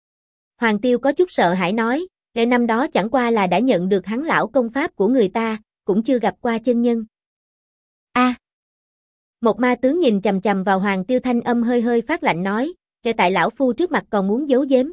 Hoàng Tiêu có chút sợ hãi nói, để năm đó chẳng qua là đã nhận được hắn lão công pháp của người ta, cũng chưa gặp qua chân nhân. Một ma tướng nhìn chằm chằm vào Hoàng Tiêu thanh âm hơi hơi phát lạnh nói, kể tại lão phu trước mặt còn muốn giấu giếm.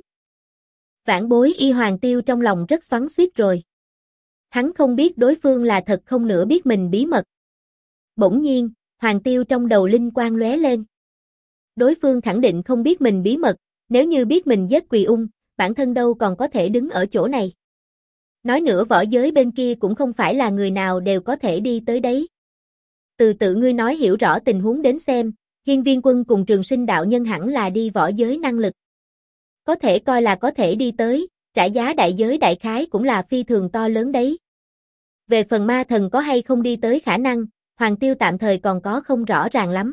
Vãn bối y Hoàng Tiêu trong lòng rất xoắn xuýt rồi. Hắn không biết đối phương là thật không nữa biết mình bí mật. Bỗng nhiên, Hoàng Tiêu trong đầu linh quang lóe lên. Đối phương khẳng định không biết mình bí mật, nếu như biết mình giết Quỳ Ung, bản thân đâu còn có thể đứng ở chỗ này. Nói nữa võ giới bên kia cũng không phải là người nào đều có thể đi tới đấy. Từ tự ngươi nói hiểu rõ tình huống đến xem, Hiên Viên Quân cùng Trường Sinh đạo nhân hẳn là đi võ giới năng lực. Có thể coi là có thể đi tới, trả giá đại giới đại khái cũng là phi thường to lớn đấy. Về phần ma thần có hay không đi tới khả năng, Hoàng Tiêu tạm thời còn có không rõ ràng lắm.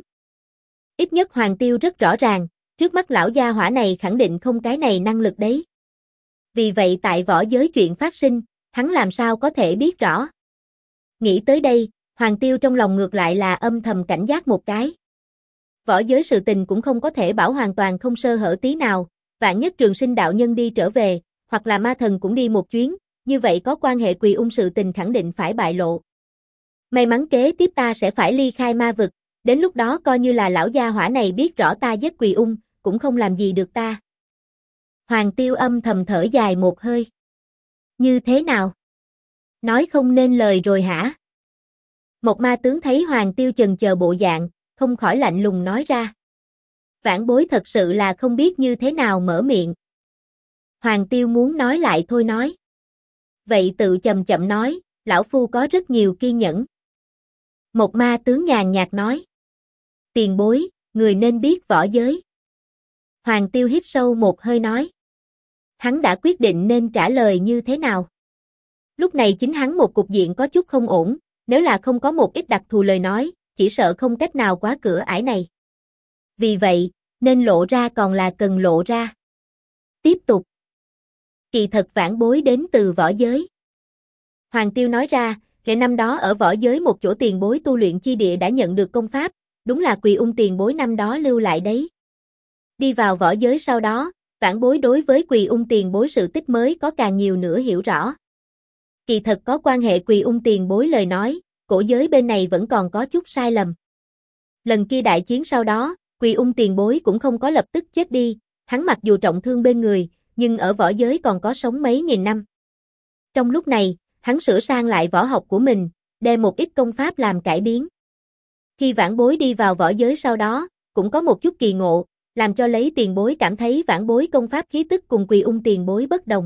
Ít nhất Hoàng Tiêu rất rõ ràng, trước mắt lão gia hỏa này khẳng định không cái này năng lực đấy. Vì vậy tại võ giới chuyện phát sinh, hắn làm sao có thể biết rõ. Nghĩ tới đây, Hoàng Tiêu trong lòng ngược lại là âm thầm cảnh giác một cái. Võ giới sự tình cũng không có thể bảo hoàn toàn không sơ hở tí nào, vạn nhất Trường Sinh đạo nhân đi trở về, hoặc là ma thần cũng đi một chuyến, như vậy có quan hệ Quỳ Ung sự tình khẳng định phải bại lộ. May mắn kế tiếp ta sẽ phải ly khai ma vực, đến lúc đó coi như là lão gia hỏa này biết rõ ta giết Quỳ Ung, cũng không làm gì được ta. Hoàng Tiêu âm thầm thở dài một hơi. Như thế nào? Nói không nên lời rồi hả? Một ma tướng thấy Hoàng Tiêu chần chờ bộ dạng, không khỏi lạnh lùng nói ra. Vãn bối thật sự là không biết như thế nào mở miệng. Hoàng Tiêu muốn nói lại thôi nói. Vậy tự chậm chậm nói, lão phu có rất nhiều kiên nhẫn. Một ma tướng nhàn nhạt nói. Tiền bối, người nên biết võ giới. Hoàng Tiêu hít sâu một hơi nói. Hắn đã quyết định nên trả lời như thế nào. Lúc này chính hắn một cục diện có chút không ổn, nếu là không có một ít đặc thù lời nói, chỉ sợ không cách nào qua cửa ải này. Vì vậy, nên lộ ra còn là cần lộ ra. Tiếp tục. Kỳ thật vãn bối đến từ võ giới. Hoàng Tiêu nói ra, kể năm đó ở võ giới một chỗ tiền bối tu luyện chi địa đã nhận được công pháp, đúng là Quỳ Ung tiền bối năm đó lưu lại đấy. Đi vào võ giới sau đó, vãn bối đối với Quỳ Ung tiền bối sự tích mới có càng nhiều nữa hiểu rõ. Kỳ thật có quan hệ Quỳ Ung tiền bối lời nói, cổ giới bên này vẫn còn có chút sai lầm. Lần kia đại chiến sau đó, Quỳ Ung tiền bối cũng không có lập tức chết đi, hắn mặc dù trọng thương bên người, nhưng ở võ giới còn có sống mấy nghìn năm. Trong lúc này, hắn sửa sang lại võ học của mình, đem một ít công pháp làm cải biến. Khi vãn bối đi vào võ giới sau đó, cũng có một chút kỳ ngộ, làm cho lấy tiền bối cảm thấy vãn bối công pháp khí tức cùng Quỳ Ung tiền bối bất đồng.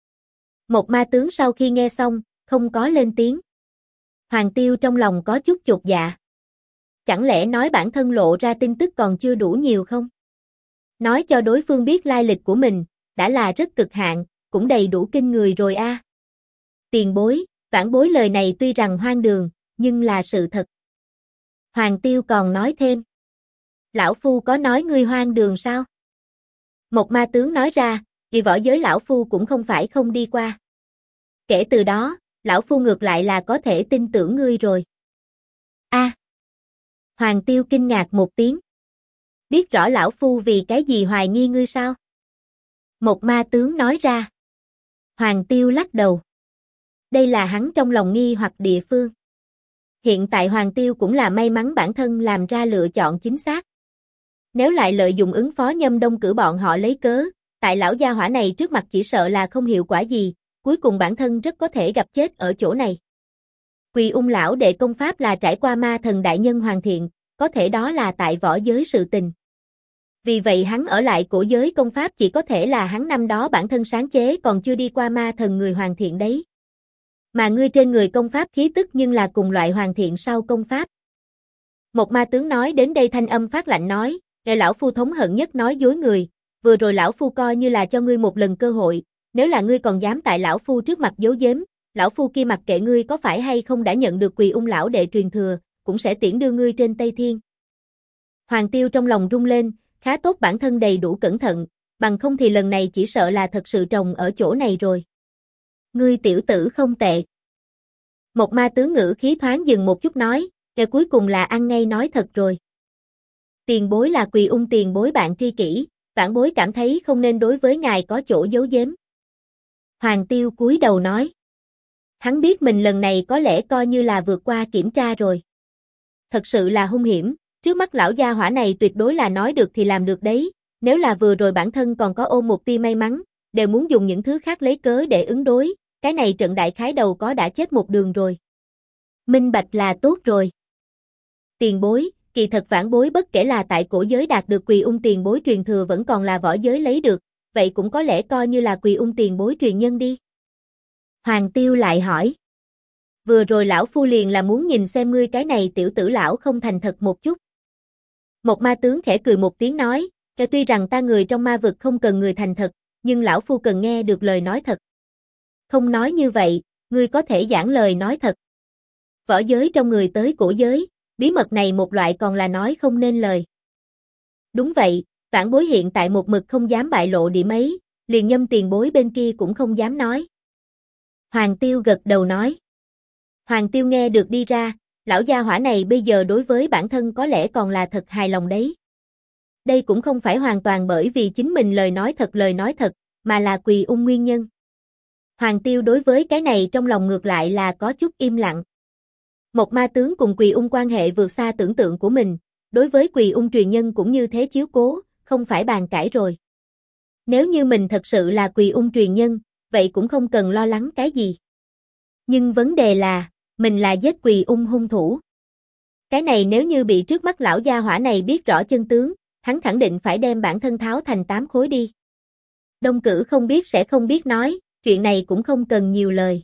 Một ma tướng sau khi nghe xong, không có lên tiếng. Hoàng Tiêu trong lòng có chút chột dạ. Chẳng lẽ nói bản thân lộ ra tin tức còn chưa đủ nhiều không? Nói cho đối phương biết lai lịch của mình, đã là rất cực hạn, cũng đầy đủ kinh người rồi a. Tiền bối, vãn bối lời này tuy rằng hoang đường, nhưng là sự thật. Hoàng Tiêu còn nói thêm. Lão Phu có nói ngươi hoang đường sao? Một ma tướng nói ra, vì võ giới Lão Phu cũng không phải không đi qua. Kể từ đó, Lão Phu ngược lại là có thể tin tưởng ngươi rồi. A. Hoàng Tiêu kinh ngạc một tiếng. Biết rõ Lão Phu vì cái gì hoài nghi ngươi sao? Một ma tướng nói ra. Hoàng Tiêu lắc đầu. Đây là hắn trong lòng nghi hoặc địa phương. Hiện tại Hoàng Tiêu cũng là may mắn bản thân làm ra lựa chọn chính xác. Nếu lại lợi dụng ứng phó Nhâm Đông cử bọn họ lấy cớ, tại lão gia hỏa này trước mặt chỉ sợ là không hiệu quả gì, cuối cùng bản thân rất có thể gặp chết ở chỗ này. Quỳ Ung lão đệ công pháp là trải qua ma thần đại nhân hoàn thiện, có thể đó là tại võ giới sự tình. Vì vậy hắn ở lại cổ giới công pháp chỉ có thể là hắn năm đó bản thân sáng chế còn chưa đi qua ma thần người hoàn thiện đấy. Mà ngươi trên người công pháp khí tức nhưng là cùng loại hoàn thiện sau công pháp. Một ma tướng nói đến đây thanh âm phát lạnh nói, để Lão Phu thống hận nhất nói dối người, vừa rồi Lão Phu coi như là cho ngươi một lần cơ hội, nếu là ngươi còn dám tại Lão Phu trước mặt giấu giếm, Lão Phu kia mặc kệ ngươi có phải hay không đã nhận được Quỳ Ung lão đệ truyền thừa, cũng sẽ tiễn đưa ngươi trên Tây Thiên. Hoàng Tiêu trong lòng rung lên, khá tốt bản thân đầy đủ cẩn thận, bằng không thì lần này chỉ sợ là thật sự trồng ở chỗ này rồi. Ngươi tiểu tử không tệ. Một ma tướng ngữ khí thoáng dừng một chút nói, kẻ cuối cùng là ăn ngay nói thật rồi. Tiền bối là Quỳ Ung tiền bối bạn tri kỷ, vãn bối cảm thấy không nên đối với ngài có chỗ giấu giếm. Hoàng Tiêu cúi đầu nói. Hắn biết mình lần này có lẽ coi như là vượt qua kiểm tra rồi. Thật sự là hung hiểm, trước mắt lão gia hỏa này tuyệt đối là nói được thì làm được đấy, nếu là vừa rồi bản thân còn có ôm một tia may mắn, đều muốn dùng những thứ khác lấy cớ để ứng đối, cái này trận đại khái đầu có đã chết một đường rồi. Minh bạch là tốt rồi. Tiền bối, kỳ thật vãn bối bất kể là tại cổ giới đạt được Quỳ Ung tiền bối truyền thừa vẫn còn là võ giới lấy được, vậy cũng có lẽ coi như là Quỳ Ung tiền bối truyền nhân đi. Hoàng Tiêu lại hỏi. Vừa rồi lão phu liền là muốn nhìn xem ngươi cái này tiểu tử lão không thành thật một chút. Một ma tướng khẽ cười một tiếng nói, tuy rằng ta người trong ma vực không cần người thành thật, nhưng lão phu cần nghe được lời nói thật. Không nói như vậy, ngươi có thể giảng lời nói thật. Võ giới trong người tới cổ giới, bí mật này một loại còn là nói không nên lời. Đúng vậy, vãn bối hiện tại một mực không dám bại lộ điểm ấy, liền Nhâm tiền bối bên kia cũng không dám nói. Hoàng Tiêu gật đầu nói. Hoàng Tiêu nghe được đi ra, lão gia hỏa này bây giờ đối với bản thân có lẽ còn là thật hài lòng đấy. Đây cũng không phải hoàn toàn bởi vì chính mình lời nói thật, mà là Quỳ Ung nguyên nhân. Hoàng Tiêu đối với cái này trong lòng ngược lại là có chút im lặng. Một ma tướng cùng Quỳ Ung quan hệ vượt xa tưởng tượng của mình, đối với Quỳ Ung truyền nhân cũng như thế chiếu cố, không phải bàn cãi rồi. Nếu như mình thật sự là Quỳ Ung truyền nhân, vậy cũng không cần lo lắng cái gì. Nhưng vấn đề là, mình là giết Quỳ Ung hung thủ. Cái này nếu như bị trước mắt lão gia hỏa này biết rõ chân tướng, hắn khẳng định phải đem bản thân tháo thành 8 khối đi. Đông Cử không biết sẽ không biết nói, chuyện này cũng không cần nhiều lời.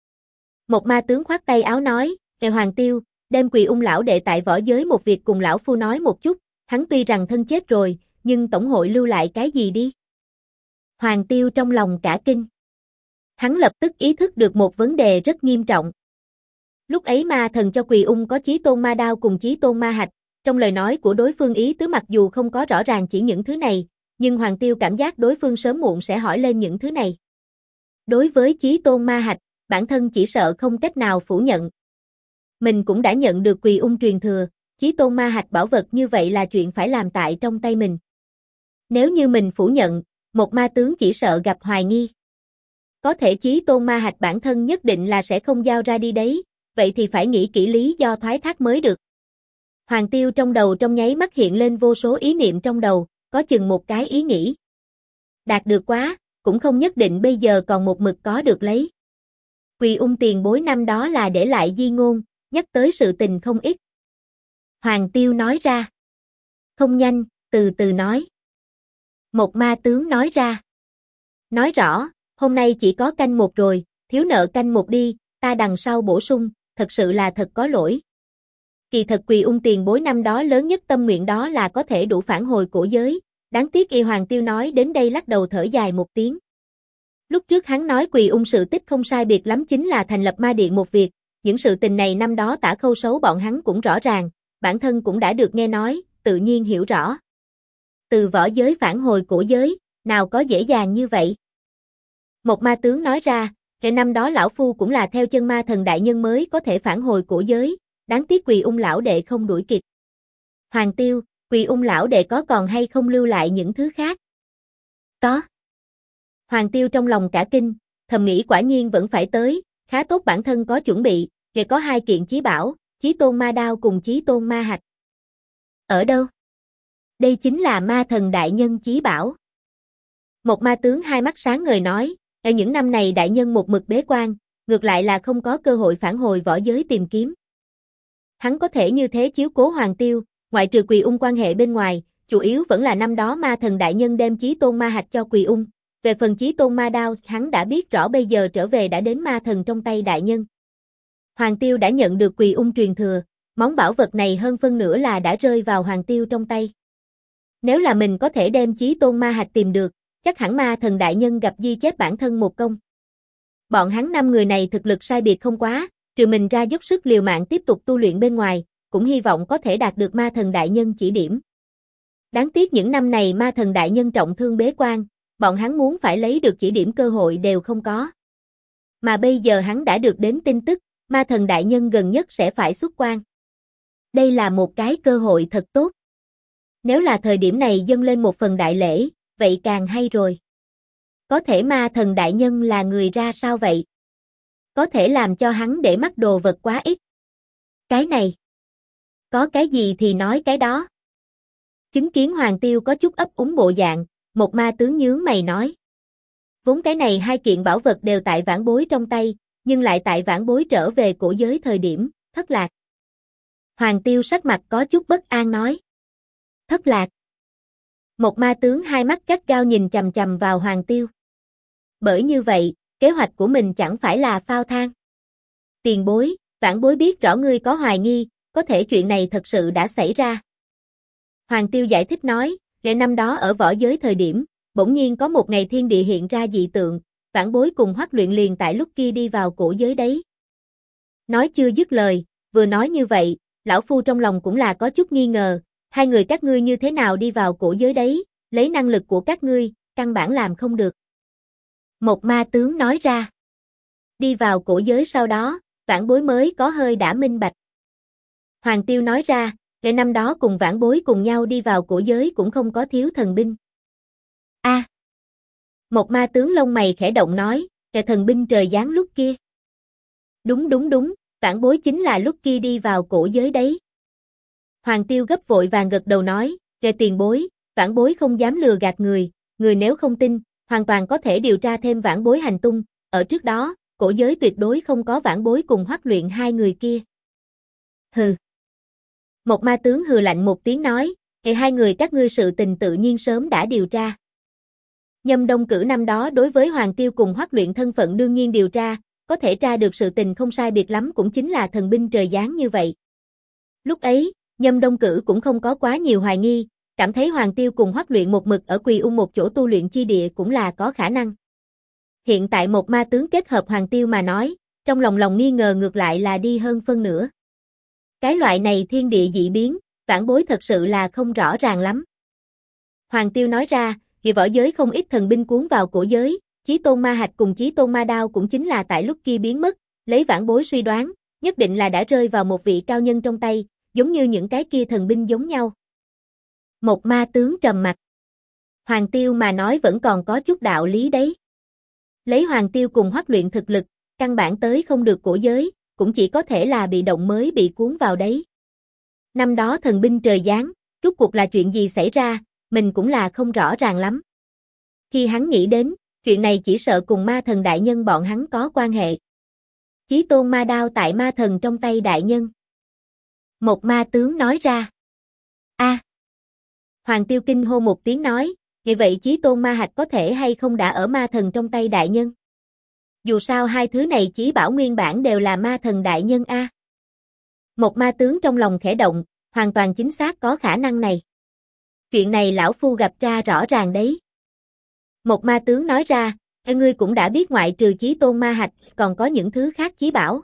Một ma tướng khoát tay áo nói, Hoàng Tiêu, đem Quỳ Ung lão đệ tại võ giới một việc cùng lão phu nói một chút, hắn tuy rằng thân chết rồi, nhưng tổng hội lưu lại cái gì đi. Hoàng Tiêu trong lòng cả kinh. Hắn lập tức ý thức được một vấn đề rất nghiêm trọng. Lúc ấy ma thần cho Quỳ Ung có chí tôn ma đao cùng chí tôn ma hạch, trong lời nói của đối phương ý tứ mặc dù không có rõ ràng chỉ những thứ này, nhưng Hoàng Tiêu cảm giác đối phương sớm muộn sẽ hỏi lên những thứ này. Đối với chí tôn ma hạch, bản thân chỉ sợ không cách nào phủ nhận. Mình cũng đã nhận được Quỳ Ung truyền thừa, chí tôn ma hạch bảo vật như vậy là chuyện phải làm tại trong tay mình. Nếu như mình phủ nhận, một ma tướng chỉ sợ gặp hoài nghi. Có thể chí tôn ma hạch bản thân nhất định là sẽ không giao ra đi đấy, vậy thì phải nghĩ kỹ lý do thoái thác mới được. Hoàng Tiêu trong đầu trong nháy mắt hiện lên vô số ý niệm trong đầu, có chừng một cái ý nghĩ. Đạt được quá, cũng không nhất định bây giờ còn một mực có được lấy. Quỳ Ung tiền bối năm đó là để lại di ngôn, nhắc tới sự tình không ít. Hoàng Tiêu nói ra. Không nhanh, từ từ nói. Một ma tướng nói ra. Nói rõ, hôm nay chỉ có canh một rồi, thiếu nợ canh một đi, ta đằng sau bổ sung, thật sự là thật có lỗi. Kỳ thật Quỳ Ung tiền bối năm đó lớn nhất tâm nguyện đó là có thể đủ phản hồi cổ giới, đáng tiếc Hoàng Tiêu nói đến đây lắc đầu thở dài một tiếng. Lúc trước hắn nói Quỳ Ung sự tích không sai biệt lắm chính là thành lập ma điện một việc, những sự tình này năm đó Tả Khâu Sấu bọn hắn cũng rõ ràng, bản thân cũng đã được nghe nói, tự nhiên hiểu rõ. Từ võ giới phản hồi cổ giới, nào có dễ dàng như vậy? Một ma tướng nói ra, cái năm đó lão phu cũng là theo chân ma thần đại nhân mới có thể phản hồi cổ giới, đáng tiếc Quỳ Ung lão đệ không đuổi kịp. Hoàng Tiêu, Quỳ Ung lão đệ có còn hay không lưu lại những thứ khác? Có. Hoàng Tiêu trong lòng cả kinh, thầm nghĩ quả nhiên vẫn phải tới, khá tốt bản thân có chuẩn bị, kể có 2 kiện chí bảo, Chí Tôn Ma Đao cùng Chí Tôn Ma Hạch. Ở đâu? Đây chính là ma thần đại nhân chí bảo. Một ma tướng hai mắt sáng ngời nói, ở những năm này đại nhân một mực bế quan, ngược lại là không có cơ hội phản hồi võ giới tìm kiếm. Hắn có thể như thế chiếu cố Hoàng Tiêu, ngoại trừ Quỳ Ung quan hệ bên ngoài, chủ yếu vẫn là năm đó ma thần đại nhân đem Chí Tôn Ma Hạch cho Quỳ Ung. Về phần Chí Tôn Ma Đao, hắn đã biết rõ bây giờ trở về đã đến ma thần trong tay đại nhân. Hoàng Tiêu đã nhận được Quỳ Ung truyền thừa, món bảo vật này hơn phân nửa là đã rơi vào Hoàng Tiêu trong tay. Nếu là mình có thể đem Chí Tôn Ma Hạch tìm được, chắc hẳn ma thần đại nhân gặp ghi chép bản thân một công. Bọn hắn 5 người này thực lực sai biệt không quá, trừ mình ra dốc sức liều mạng tiếp tục tu luyện bên ngoài, cũng hy vọng có thể đạt được ma thần đại nhân chỉ điểm. Đáng tiếc những năm này ma thần đại nhân trọng thương bế quan, bọn hắn muốn phải lấy được chỉ điểm cơ hội đều không có. Mà bây giờ hắn đã được đến tin tức, ma thần đại nhân gần nhất sẽ phải xuất quan. Đây là một cái cơ hội thật tốt. Nếu là thời điểm này dâng lên một phần đại lễ, vậy càng hay rồi. Có thể ma thần đại nhân là người ra sao vậy? Có thể làm cho hắn để mắt đồ vật quá ít. Cái này. Có cái gì thì nói cái đó. Chứng kiến Hoàng Tiêu có chút ấp úng bộ dạng, một ma tướng nhướng mày nói. Vốn cái này 2 kiện bảo vật đều tại vãn bối trong tay, nhưng lại tại vãn bối trở về cổ giới thời điểm, thất lạc. Hoàng Tiêu sắc mặt có chút bất an nói. Thất lạc. Một ma tướng hai mắt gắt gao nhìn chằm chằm vào Hoàng Tiêu. Bởi như vậy, kế hoạch của mình chẳng phải là phao thang. Tiền bối, vãn bối biết rõ ngươi có hoài nghi, có thể chuyện này thật sự đã xảy ra. Hoàng Tiêu giải thích nói, ngày năm đó ở võ giới thời điểm, bỗng nhiên có một ngày thiên địa hiện ra dị tượng, vãn bối cùng Hoắc Luyện liền tại lúc kia đi vào cổ giới đấy. Nói chưa dứt lời, vừa nói như vậy, lão phu trong lòng cũng là có chút nghi ngờ, 2 người các ngươi như thế nào đi vào cổ giới đấy, lấy năng lực của các ngươi, căn bản làm không được. Một ma tướng nói ra. Đi vào cổ giới sau đó, vãn bối mới có hơi đã minh bạch. Hoàng Tiêu nói ra, ngày năm đó cùng vãn bối cùng nhau đi vào cổ giới cũng không có thiếu thần binh. A. Một ma tướng lông mày khẽ động nói, cái thần binh trời giáng lúc kia. Đúng, vãn bối chính là lúc kia đi vào cổ giới đấy. Hoàng Tiêu gấp vội vàng gật đầu nói, kẻ tiền bối, vãn bối không dám lừa gạt người, người nếu không tin, hoàn toàn có thể điều tra thêm vãn bối hành tung, ở trước đó, cổ giới tuyệt đối không có vãn bối cùng Hoắc Luyện 2 người kia. Hừ. Một ma tướng hừ lạnh một tiếng nói, kẻ 2 người các ngươi sự tình tự nhiên sớm đã điều tra. Nhâm Đông Cử năm đó đối với Hoàng Tiêu cùng Hoắc Luyện thân phận đương nhiên điều tra, có thể tra được sự tình không sai biệt lắm cũng chính là thần binh trời giáng như vậy. Lúc ấy, Nhâm Đông Cử cũng không có quá nhiều hoài nghi, cảm thấy Hoàng Tiêu cùng Hoắc Luyện một mực ở Quỳ Ung một chỗ tu luyện chi địa cũng là có khả năng. Hiện tại một ma tướng kết hợp Hoàng Tiêu mà nói, trong lòng nghi ngờ ngược lại là đi hơn phân nửa. Cái loại này thiên địa dị biến, vãn bối thật sự là không rõ ràng lắm. Hoàng Tiêu nói ra, vì võ giới không ít thần binh cuốn vào cổ giới, Chí Tôn Ma Hạch cùng Chí Tôn Ma Đao cũng chính là tại lúc kia biến mất, lấy vãn bối suy đoán, nhất định là đã rơi vào một vị cao nhân trong tay, giống như những cái kia thần binh giống nhau. Một ma tướng trầm mặt. Hoàng Tiêu mà nói vẫn còn có chút đạo lý đấy. Lấy Hoàng Tiêu cùng Hoắc Luyện thực lực, căn bản tới không được cổ giới, cũng chỉ có thể là bị động mới bị cuốn vào đấy. Năm đó thần binh trời giáng, rốt cuộc là chuyện gì xảy ra, mình cũng là không rõ ràng lắm. Khi hắn nghĩ đến, chuyện này chỉ sợ cùng ma thần đại nhân bọn hắn có quan hệ. Chí tôn ma đao tại ma thần trong tay đại nhân. Một ma tướng nói ra. A. Hoàng Tiêu kinh hô một tiếng nói, vậy vậy chí tôn ma hạch có thể hay không đã ở ma thần trong tay đại nhân? Dù sao hai thứ này chí bảo nguyên bản đều là ma thần đại nhân a. Một ma tướng trong lòng khẽ động, hoàn toàn chính xác có khả năng này. Chuyện này lão phu gặp ra rõ ràng đấy. Một ma tướng nói ra, ngươi cũng đã biết ngoại trừ chí tôn ma hạch, còn có những thứ khác chí bảo.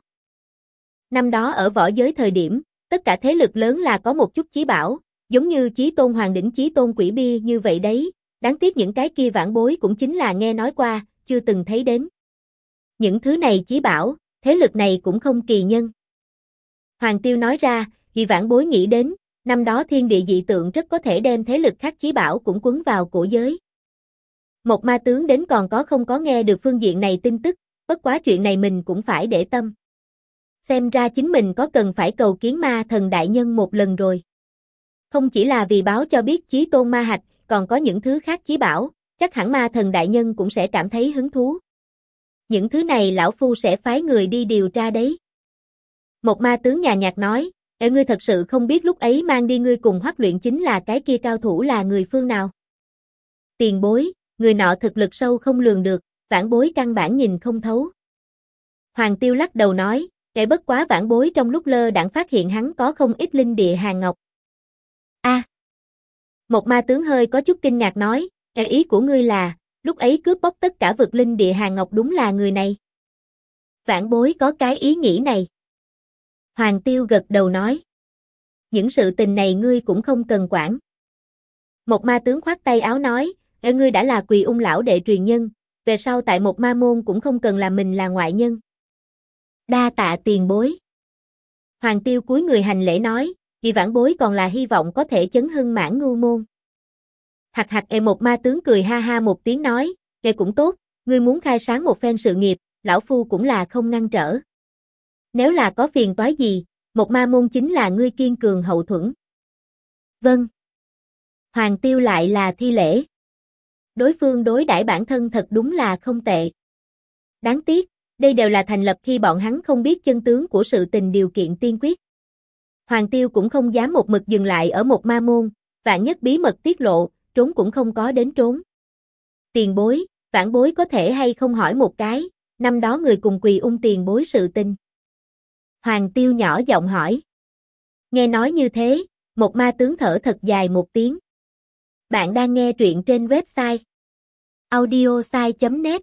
Năm đó ở võ giới thời điểm, tất cả thế lực lớn là có một chút chí bảo, giống như chí tôn hoàng đỉnh chí tôn quỷ bia như vậy đấy, đáng tiếc những cái kia vãn bối cũng chính là nghe nói qua, chưa từng thấy đến. Những thứ này chí bảo, thế lực này cũng không kỳ nhân. Hoàng Tiêu nói ra, vì vãn bối nghĩ đến, năm đó thiên địa dị tượng rất có thể đem thế lực khác chí bảo cũng quấn vào cổ giới. Một ma tướng đến còn không có nghe được phương diện này tin tức, bất quá chuyện này mình cũng phải để tâm. Xem ra chính mình có cần phải cầu kiến ma thần đại nhân một lần rồi. Không chỉ là vì báo cho biết chí tôn ma hạch, còn có những thứ khác chí bảo, chắc hẳn ma thần đại nhân cũng sẽ cảm thấy hứng thú. Những thứ này lão phu sẽ phái người đi điều tra đấy. Một ma tướng nhàn nhạt nói, ngươi thật sự không biết lúc ấy mang đi ngươi cùng Hoắc Luyện chính là cái kia cao thủ là người phương nào? Tiền bối, người nọ thực lực sâu không lường được, vãn bối căn bản nhìn không thấu. Hoàng Tiêu lắc đầu nói, bất quá vãn bối trong lúc lơ đãng phát hiện hắn có không ít linh địa hàng ngọc. A. Một ma tướng hơi có chút kinh ngạc nói, ý của ngươi là, lúc ấy cướp bóc tất cả vực linh địa hàng ngọc đúng là người này. Vãn bối có cái ý nghĩ này. Hoàng Tiêu gật đầu nói. Những sự tình này ngươi cũng không cần quản. Một ma tướng khoát tay áo nói, ngươi đã là Quỳ Ung lão đệ truyền nhân, về sau tại một ma môn cũng không cần làm mình là ngoại nhân. Đa tạ tiền bối. Hoàng Tiêu cúi người hành lễ nói, vì vãn bối còn là hy vọng có thể chấn hưng Mãn Ngưu môn. Hạc hạc một ma tướng cười ha ha một tiếng nói, cũng tốt, ngươi muốn khai sáng một phen sự nghiệp, lão phu cũng là không ngăn trở. Nếu là có phiền toái gì, một ma môn chính là ngươi kiên cường hậu thuẫn. Vâng. Hoàng Tiêu lại là thi lễ. Đối phương đối đãi bản thân thật đúng là không tệ. Đáng tiếc, đây đều là thành lập khi bọn hắn không biết chân tướng của sự tình điều kiện tiên quyết. Hoàng Tiêu cũng không dám một mực dừng lại ở một ma môn, vạn nhất bí mật tiết lộ, trốn cũng không có đến trốn. Tiền bối, vãn bối có thể hay không hỏi một cái, năm đó người cùng Quỳ Ung tiền bối sự tình. Hoàng Tiêu nhỏ giọng hỏi. Nghe nói như thế, một ma tướng thở thật dài một tiếng. Bạn đang nghe truyện trên website audiosai.net.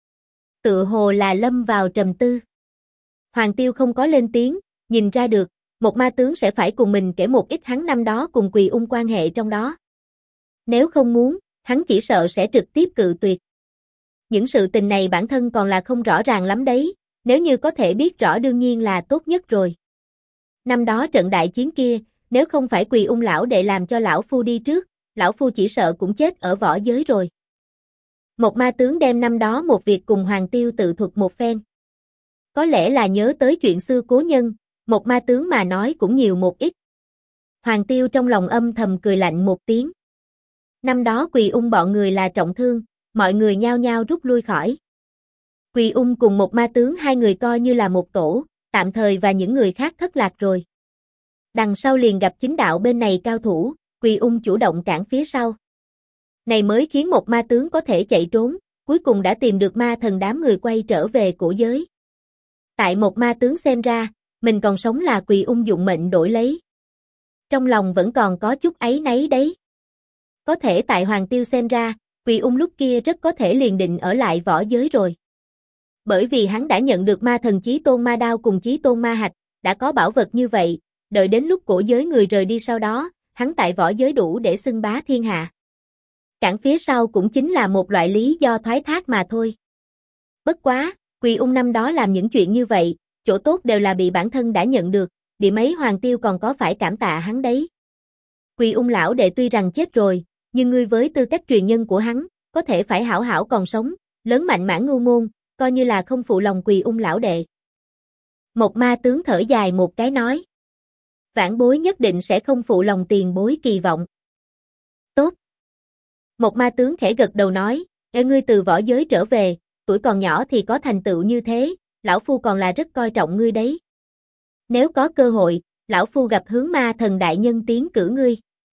Tựa hồ là lâm vào trầm tư. Hoàng Tiêu không có lên tiếng, nhìn ra được, một ma tướng sẽ phải cùng mình kể một ít hắn năm đó cùng Quỳ Ung quan hệ trong đó. Nếu không muốn, hắn chỉ sợ sẽ trực tiếp cự tuyệt. Những sự tình này bản thân còn là không rõ ràng lắm đấy, nếu như có thể biết rõ đương nhiên là tốt nhất rồi. Năm đó trận đại chiến kia, nếu không phải Quỳ Ung lão đệ làm cho lão phu đi trước, lão phu chỉ sợ cũng chết ở võ giới rồi. Một ma tướng đem năm đó một việc cùng Hoàng Tiêu tự thuật một phen. Có lẽ là nhớ tới chuyện xưa cố nhân, một ma tướng mà nói cũng nhiều một ít. Hoàng Tiêu trong lòng âm thầm cười lạnh một tiếng. Năm đó Quỳ Ung bọn người là trọng thương, mọi người nhao nhao rút lui khỏi. Quỳ Ung cùng một ma tướng hai người coi như là một tổ, tạm thời và những người khác thất lạc rồi. Đằng sau liền gặp chính đạo bên này cao thủ, Quỳ Ung chủ động cản phía sau. Này mới khiến một ma tướng có thể chạy trốn, cuối cùng đã tìm được ma thần đám người quay trở về cổ giới. Tại một ma tướng xem ra, mình còn sống là Quỳ Ung dụng mệnh đổi lấy. Trong lòng vẫn còn có chút áy náy đấy. Có thể tại Hoàng Tiêu xem ra, Quỳ Ung lúc kia rất có thể liền định ở lại võ giới rồi. Bởi vì hắn đã nhận được ma thần chí tôn ma đao cùng chí tôn ma hạch, đã có bảo vật như vậy, đợi đến lúc cổ giới người rời đi sau đó, hắn tại võ giới đủ để xưng bá thiên hạ. Cản phía sau cũng chính là một loại lý do thoái thác mà thôi. Bất quá, Quỳ Ung năm đó làm những chuyện như vậy, chỗ tốt đều là bị bản thân đã nhận được, điểm ấy Hoàng Tiêu còn có phải cảm tạ hắn đấy. Quỳ Ung lão đệ tuy rằng chết rồi, nhưng ngươi với tư cách truyền nhân của hắn, có thể phải hảo hảo còn sống, lớn mạnh Mãn Ngưu môn, coi như là không phụ lòng Quỳ Ung lão đệ. Một ma tướng thở dài một cái nói. Vãn bối nhất định sẽ không phụ lòng tiền bối kỳ vọng. Tốt. Một ma tướng khẽ gật đầu nói, Ê ngươi từ võ giới trở về, tuổi còn nhỏ thì có thành tựu như thế, lão phu còn là rất coi trọng ngươi đấy. Nếu có cơ hội, lão phu gặp hướng ma thần đại nhân tiến cử ngươi.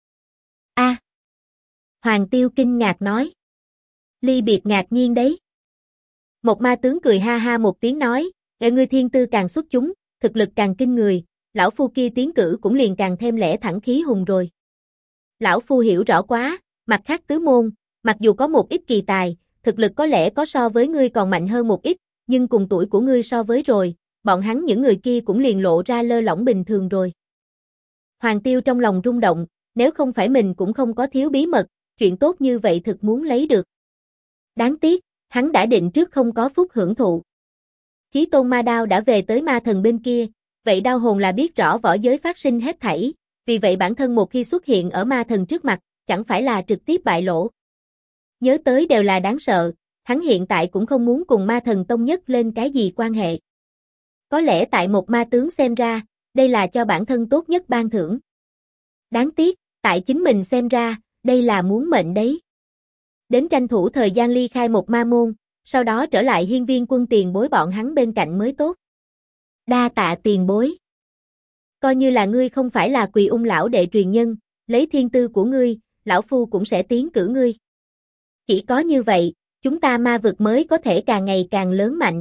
A. Hoàng Tiêu kinh ngạc nói. Ly biệt ngạc nhiên đấy. Một ma tướng cười ha ha một tiếng nói, Ê ngươi thiên tư càng xuất chúng, thực lực càng kinh người, lão phu kia tiến cử cũng liền càng thêm lẽ thẳng khí hùng rồi. Lão phu hiểu rõ quá, mặt khác tứ môn, mặc dù có một ít kỳ tài, thực lực có lẽ có so với ngươi còn mạnh hơn một ít, nhưng cùng tuổi của ngươi so với rồi, bọn hắn những người kia cũng liền lộ ra lơ lỏng bình thường rồi. Hoàng Tiêu trong lòng rung động, nếu không phải mình cũng không có thiếu bí mật, chuyện tốt như vậy thực muốn lấy được. Đáng tiếc, hắn đã định trước không có phúc hưởng thụ. Chí tôn ma đao đã về tới ma thần bên kia, vậy đao hồn là biết rõ võ giới phát sinh hết thảy, vì vậy bản thân một khi xuất hiện ở ma thần trước mặt, chẳng phải là trực tiếp bại lỗ. Nhớ tới đều là đáng sợ, hắn hiện tại cũng không muốn cùng ma thần tông nhất lên cái gì quan hệ. Có lẽ tại một ma tướng xem ra, đây là cho bản thân tốt nhất ban thưởng. Đáng tiếc, tại chính mình xem ra, đây là muốn mệnh đấy. Đến tranh thủ thời gian ly khai một ma môn, sau đó trở lại hiên viên quân tiền bối bọn hắn bên cạnh mới tốt. Đa tạ tiền bối. Coi như là ngươi không phải là Quỳ Ung lão đệ truyền nhân, lấy thiên tư của ngươi, lão phu cũng sẽ tiến cử ngươi. Chỉ có như vậy, chúng ta ma vực mới có thể càng ngày càng lớn mạnh.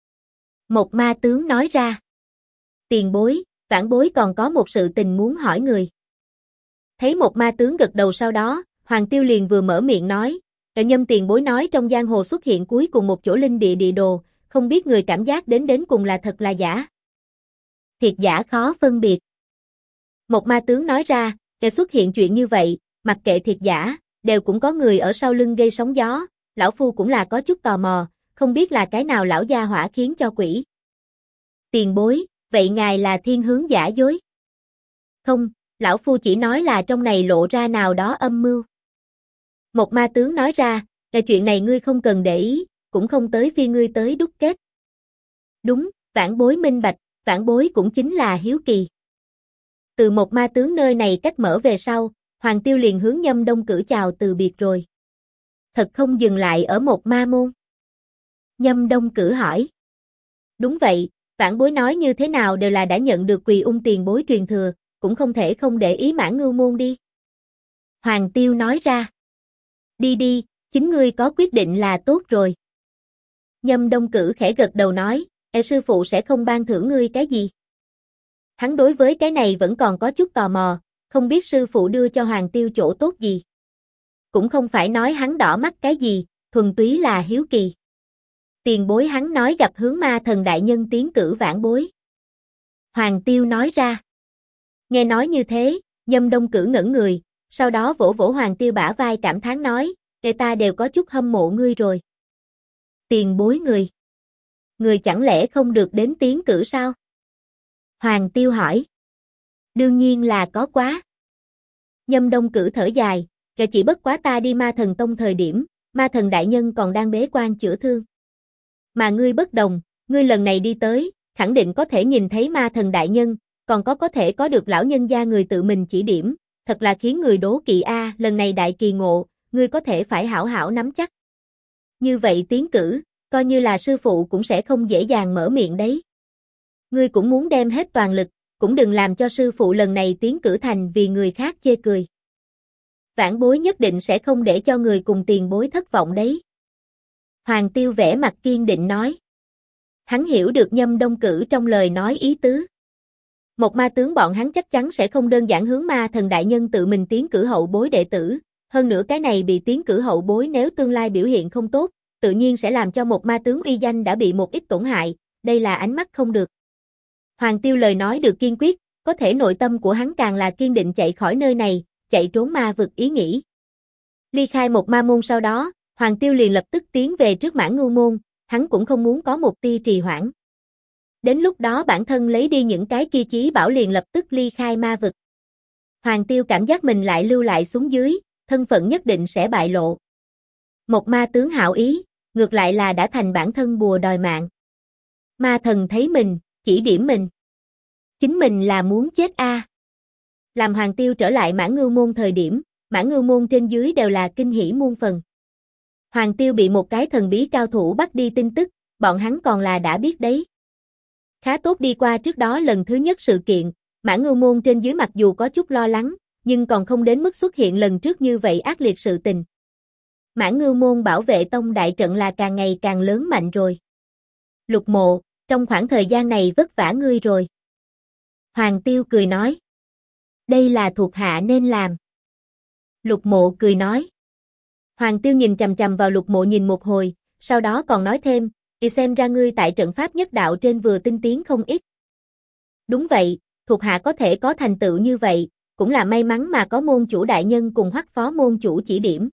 Một ma tướng nói ra. Tiền bối, vãn bối còn có một sự tình muốn hỏi người. Thấy một ma tướng gật đầu sau đó, Hoàng Tiêu liền vừa mở miệng nói, Nhâm tiền bối nói trong giang hồ xuất hiện cuối cùng một chỗ linh địa địa đồ, không biết người cảm giác đến cùng là thật là giả. Thiệt giả khó phân biệt. Một ma tướng nói ra, để xuất hiện chuyện như vậy, mặc kệ thiệt giả, đều cũng có người ở sau lưng gây sóng gió, lão phu cũng là có chút tò mò, không biết là cái nào lão gia hỏa khiến cho quỷ. Tiền bối, vậy ngài là thiên hướng giả dối? Không, lão phu chỉ nói là trong này lộ ra nào đó âm mưu. Một ma tướng nói ra, chuyện này ngươi không cần để ý, cũng không tới phiên ngươi tới đúc kết. Đúng, vãn bối minh bạch, vãn bối cũng chính là hiếu kỳ. Từ một ma tướng nơi này cách mở về sau, Hoàng Tiêu liền hướng Nhâm Đông Cử chào từ biệt rồi. Thật không dừng lại ở một ma môn. Nhâm Đông Cử hỏi. Đúng vậy, vãn bối nói như thế nào đều là đã nhận được Quỳ Ung tiền bối truyền thừa, cũng không thể không để ý Mãn Ngưu môn đi. Hoàng Tiêu nói ra. Đi đi, chính ngươi có quyết định là tốt rồi. Nhâm Đông Cử khẽ gật đầu nói, sư phụ sẽ không ban thưởng ngươi cái gì. Hắn đối với cái này vẫn còn có chút tò mò, không biết sư phụ đưa cho Hoàng Tiêu chỗ tốt gì. Cũng không phải nói hắn đỏ mắt cái gì, thuần túy là hiếu kỳ. Tiền bối hắn nói gặp hướng ma thần đại nhân tiến cử vãn bối. Hoàng Tiêu nói ra. Nghe nói như thế, Nhâm Đông Cử ngẩn người, sau đó vỗ vỗ Hoàng Tiêu bả vai cảm thán nói, người ta đều có chút hâm mộ ngươi rồi. Tiền bối người. Người chẳng lẽ không được đến tiến cử sao? Hoàng Tiêu hỏi. Đương nhiên là có quá. Nhâm Đông Cử thở dài, chỉ bất quá ta đi ma thần tông thời điểm, ma thần đại nhân còn đang bế quan chữa thương. Mà ngươi bất đồng, ngươi lần này đi tới, khẳng định có thể nhìn thấy ma thần đại nhân, còn có thể có được lão nhân gia người tự mình chỉ điểm, thật là khiến người đố kỵ a, lần này đại kỳ ngộ, ngươi có thể phải hảo hảo nắm chắc. Như vậy tiến cử, coi như là sư phụ cũng sẽ không dễ dàng mở miệng đấy. Ngươi cũng muốn đem hết toàn lực, cũng đừng làm cho sư phụ lần này tiến cử thành vì người khác chê cười. Vãn bối nhất định sẽ không để cho người cùng tiền bối thất vọng đấy. Hoàng Tiêu vẻ mặt kiên định nói. Hắn hiểu được Nhâm Đông Cử trong lời nói ý tứ. Một ma tướng bọn hắn chắc chắn sẽ không đơn giản hướng ma thần đại nhân tự mình tiến cử hậu bối đệ tử, hơn nữa cái này bị tiến cử hậu bối nếu tương lai biểu hiện không tốt, tự nhiên sẽ làm cho một ma tướng uy danh đã bị một ít tổn hại, đây là ánh mắt không được. Hoàng Tiêu lời nói được kiên quyết, có thể nội tâm của hắn càng là kiên định chạy khỏi nơi này, chạy trốn ma vực ý nghĩ. Ly khai một ma môn sau đó, Hoàng Tiêu liền lập tức tiến về trước Mãn Ngưu môn, hắn cũng không muốn có một tia trì hoãn. Đến lúc đó bản thân lấy đi những cái kia chí bảo liền lập tức ly khai ma vực. Hoàng Tiêu cảm giác mình lại lưu lại xuống dưới, thân phận nhất định sẽ bại lộ. Một ma tướng hảo ý, ngược lại là đã thành bản thân bùa đòi mạng. Ma thần thấy mình, chỉ điểm mình. Chính mình là muốn chết a. Làm Hoàng Tiêu trở lại Mãn Ngưu môn thời điểm, Mãn Ngưu môn trên dưới đều là kinh hỉ muôn phần. Hoàng Tiêu bị một cái thần bí cao thủ bắt đi tin tức, bọn hắn còn là đã biết đấy. Khá tốt đi qua trước đó lần thứ nhất sự kiện, Mã Ngưu Môn trên dưới mặc dù có chút lo lắng, nhưng còn không đến mức xuất hiện lần trước như vậy ác liệt sự tình. Mã Ngưu Môn bảo vệ tông đại trận là càng ngày càng lớn mạnh rồi. Lục Mộ, trong khoảng thời gian này vất vả ngươi rồi. Hoàng Tiêu cười nói. Đây là thuộc hạ nên làm. Lục Mộ cười nói. Hoàng Tiêu nhìn chằm chằm vào Lục Mộ nhìn một hồi, sau đó còn nói thêm, xem ra ngươi tại trận pháp nhất đạo trên vừa tinh tiến không ít. Đúng vậy, thuộc hạ có thể có thành tựu như vậy, cũng là may mắn mà có môn chủ đại nhân cùng Hoắc phó môn chủ chỉ điểm.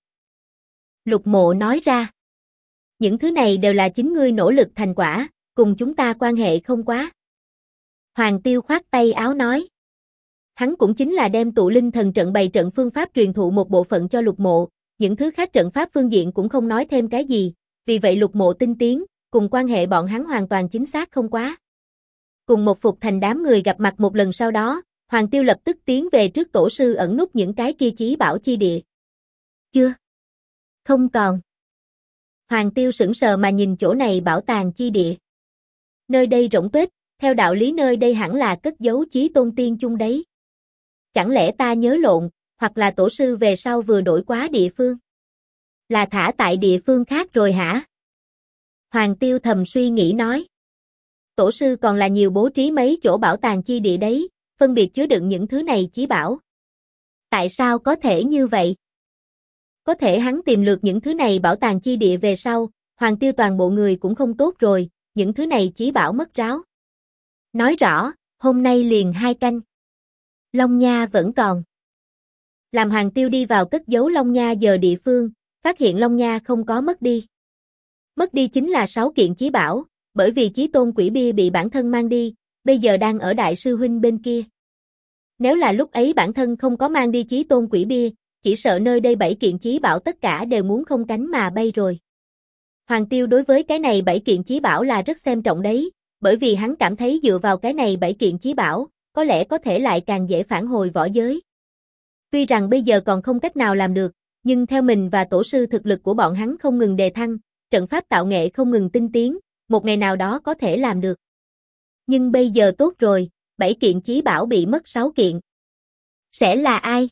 Lục Mộ nói ra. Những thứ này đều là chính ngươi nỗ lực thành quả, cùng chúng ta quan hệ không quá. Hoàng Tiêu khoát tay áo nói. Hắn cũng chính là đem tụ linh thần trận bày trận phương pháp truyền thụ một bộ phận cho Lục Mộ, những thứ khác trận pháp phương diện cũng không nói thêm cái gì, vì vậy Lục Mộ tinh tiến, cùng quan hệ bọn hắn hoàn toàn chính xác không quá. Cùng một Phục Thành đám người gặp mặt một lần sau đó, Hoàng Tiêu lập tức tiến về trước tổ sư ẩn núp những cái kia chí bảo chi địa. Chưa? Không còn. Hoàng Tiêu sững sờ mà nhìn chỗ này bảo tàng chi địa. Nơi đây rỗng tuếch, theo đạo lý nơi đây hẳn là cất giấu chí tôn tiên chung đấy. Chẳng lẽ ta nhớ lộn, hoặc là tổ sư về sau vừa đổi quá địa phương? Là thả tại địa phương khác rồi hả? Hoàng Tiêu thầm suy nghĩ nói. Tổ sư còn là nhiều bố trí mấy chỗ bảo tàng chi địa đấy, phân biệt chứa đựng những thứ này chí bảo. Tại sao có thể như vậy? Có thể hắn tìm lượt những thứ này bảo tàng chi địa về sau, Hoàng Tiêu toàn bộ người cũng không tốt rồi, những thứ này chí bảo mất ráo. Nói rõ, hôm nay liền 2 canh. Long Nha vẫn còn. Làm Hoàng Tiêu đi vào cất giấu Long Nha giờ địa phương, phát hiện Long Nha không có mất đi. Mất đi chính là 6 kiện chí bảo, bởi vì chí tôn quỷ bia bị bản thân mang đi, bây giờ đang ở đại sư huynh bên kia. Nếu là lúc ấy bản thân không có mang đi chí tôn quỷ bia, chỉ sợ nơi đây 7 kiện chí bảo tất cả đều muốn không cánh mà bay rồi. Hoàng Tiêu đối với cái này 7 kiện chí bảo là rất xem trọng đấy, bởi vì hắn cảm thấy dựa vào cái này 7 kiện chí bảo, có lẽ có thể lại càng dễ phản hồi võ giới. Tuy rằng bây giờ còn không cách nào làm được, nhưng theo mình và tổ sư thực lực của bọn hắn không ngừng đề thăng, trận pháp tạo nghệ không ngừng tinh tiến, một ngày nào đó có thể làm được. Nhưng bây giờ tốt rồi, 7 kiện chí bảo bị mất 6 kiện. Sẽ là ai?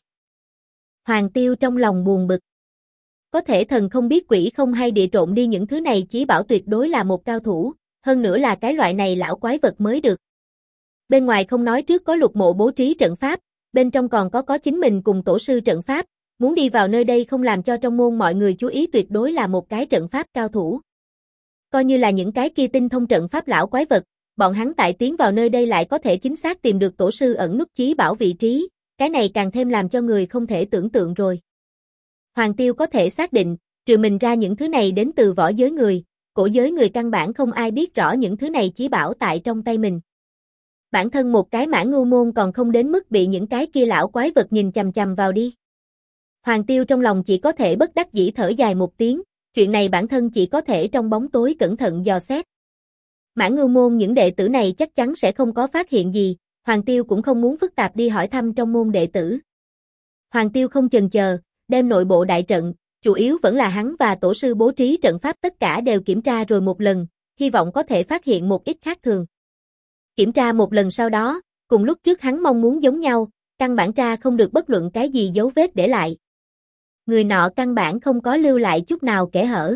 Hoàng Tiêu trong lòng buồn bực. Có thể thần không biết quỷ không hay địa trộn đi những thứ này chí bảo tuyệt đối là một cao thủ, hơn nữa là cái loại này lão quái vật mới được. Bên ngoài không nói trước có Lục Mộ bố trí trận pháp, bên trong còn có chính mình cùng tổ sư trận pháp, muốn đi vào nơi đây không làm cho trong môn mọi người chú ý tuyệt đối là một cái trận pháp cao thủ. Coi như là những cái kia tinh thông trận pháp lão quái vật, bọn hắn tại tiến vào nơi đây lại có thể chính xác tìm được tổ sư ẩn núp chí bảo vị trí, cái này càng thêm làm cho người không thể tưởng tượng rồi. Hoàng Tiêu có thể xác định, trừ mình ra những thứ này đến từ võ giới người, cổ giới người căn bản không ai biết rõ những thứ này chí bảo tại trong tay mình. Bản thân một cái Mã Ngưu Môn còn không đến mức bị những cái kia lão quái vật nhìn chằm chằm vào đi. Hoàng Tiêu trong lòng chỉ có thể bất đắc dĩ thở dài một tiếng, chuyện này bản thân chỉ có thể trong bóng tối cẩn thận dò xét. Mã Ngưu Môn những đệ tử này chắc chắn sẽ không có phát hiện gì, Hoàng Tiêu cũng không muốn phức tạp đi hỏi thăm trong môn đệ tử. Hoàng Tiêu không chần chờ, đem nội bộ đại trận, chủ yếu vẫn là hắn và tổ sư bố trí trận pháp tất cả đều kiểm tra rồi một lần, hy vọng có thể phát hiện một ít khác thường. Kiểm tra một lần sau đó, cùng lúc trước hắn mong muốn giống nhau, căn bản tra không được bất luận cái gì dấu vết để lại. Người nọ căn bản không có lưu lại chút nào kẽ hở.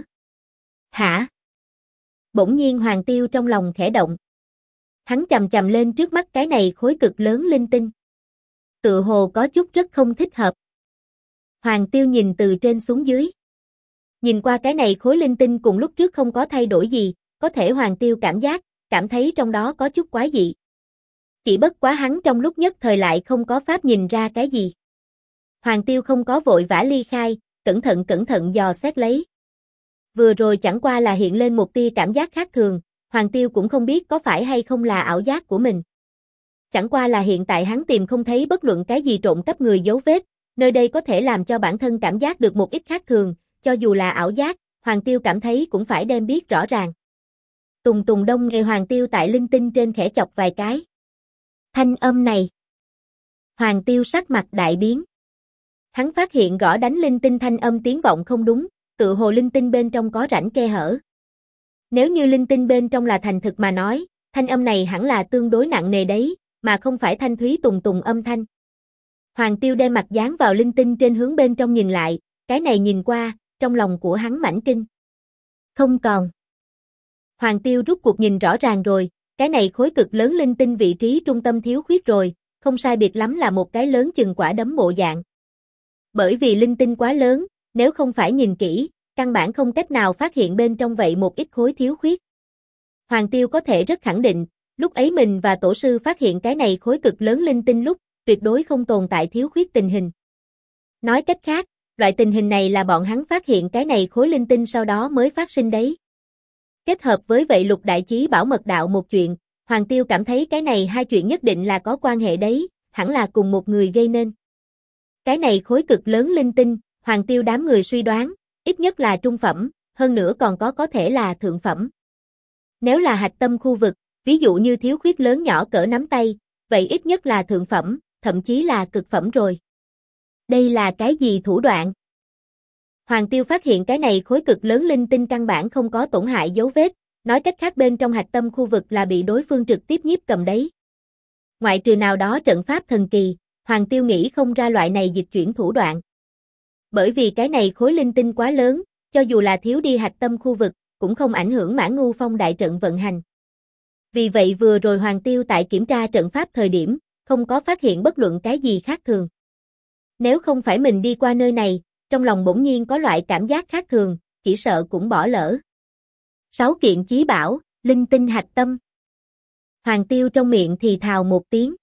Hả? Bỗng nhiên Hoàng Tiêu trong lòng khẽ động. Hắn chầm chầm lên trước mắt cái này khối cực lớn linh tinh. Tựa hồ có chút rất không thích hợp. Hoàng Tiêu nhìn từ trên xuống dưới. Nhìn qua cái này khối linh tinh cùng lúc trước không có thay đổi gì, có thể Hoàng Tiêu cảm thấy trong đó có chút quái dị. Chỉ bất quá hắn trong lúc nhất thời lại không có pháp nhìn ra cái gì. Hoàng Tiêu không có vội vã ly khai, cẩn thận dò xét lấy. Vừa rồi chẳng qua là hiện lên một tia cảm giác khác thường, Hoàng Tiêu cũng không biết có phải hay không là ảo giác của mình. Chẳng qua là hiện tại hắn tìm không thấy bất luận cái gì trộm cắp người dấu vết, nơi đây có thể làm cho bản thân cảm giác được một ít khác thường, cho dù là ảo giác, Hoàng Tiêu cảm thấy cũng phải đem biết rõ ràng. Tùng tùng đông nghe Hoàng Tiêu tại linh tinh trên khẽ chọc vài cái. Thanh âm này. Hoàng Tiêu sắc mặt đại biến. Hắn phát hiện gõ đánh linh tinh thanh âm tiếng vọng không đúng, tự hồ linh tinh bên trong có rãnh khe hở. Nếu như linh tinh bên trong là thành thực mà nói, thanh âm này hẳn là tương đối nặng nề đấy, mà không phải thanh thúy tùng tùng âm thanh. Hoàng Tiêu đem mặt dán vào linh tinh trên hướng bên trong nhìn lại, cái này nhìn qua, trong lòng của hắn mãnh kinh. Không còn. Hoàng Tiêu rút cuộc nhìn rõ ràng rồi, cái này khối cực lớn linh tinh vị trí trung tâm thiếu khuyết rồi, không sai biệt lắm là một cái lớn chừng quả đấm bộ dạng. Bởi vì linh tinh quá lớn, nếu không phải nhìn kỹ, căn bản không cách nào phát hiện bên trong vậy một ít khối thiếu khuyết. Hoàng Tiêu có thể rất khẳng định, lúc ấy mình và tổ sư phát hiện cái này khối cực lớn linh tinh lúc, tuyệt đối không tồn tại thiếu khuyết tình hình. Nói cách khác, loại tình hình này là bọn hắn phát hiện cái này khối linh tinh sau đó mới phát sinh đấy. Kết hợp với vậy Lục Đại Chí bảo mật đạo một chuyện, Hoàng Tiêu cảm thấy cái này hai chuyện nhất định là có quan hệ đấy, hẳn là cùng một người gây nên. Cái này khối cực lớn linh tinh, Hoàng Tiêu đám người suy đoán, ít nhất là trung phẩm, hơn nữa còn có thể là thượng phẩm. Nếu là hạch tâm khu vực, ví dụ như thiếu khuyết lớn nhỏ cỡ nắm tay, vậy ít nhất là thượng phẩm, thậm chí là cực phẩm rồi. Đây là cái gì thủ đoạn? Hoàng Tiêu phát hiện cái này khối cực lớn linh tinh căn bản không có tổn hại dấu vết, nói cách khác bên trong hạch tâm khu vực là bị đối phương trực tiếp nhiếp cầm đấy. Ngoại trừ nào đó trận pháp thần kỳ, Hoàng Tiêu nghĩ không ra loại này dịch chuyển thủ đoạn. Bởi vì cái này khối linh tinh quá lớn, cho dù là thiếu đi hạch tâm khu vực, cũng không ảnh hưởng Mã Ngưu Phong đại trận vận hành. Vì vậy vừa rồi Hoàng Tiêu tại kiểm tra trận pháp thời điểm, không có phát hiện bất luận cái gì khác thường. Nếu không phải mình đi qua nơi này, trong lòng bỗng nhiên có loại cảm giác khác thường, chỉ sợ cũng bỏ lỡ. 6 kiện chí bảo, linh tinh hạch tâm. Hoàng Tiêu trong miệng thì thào một tiếng.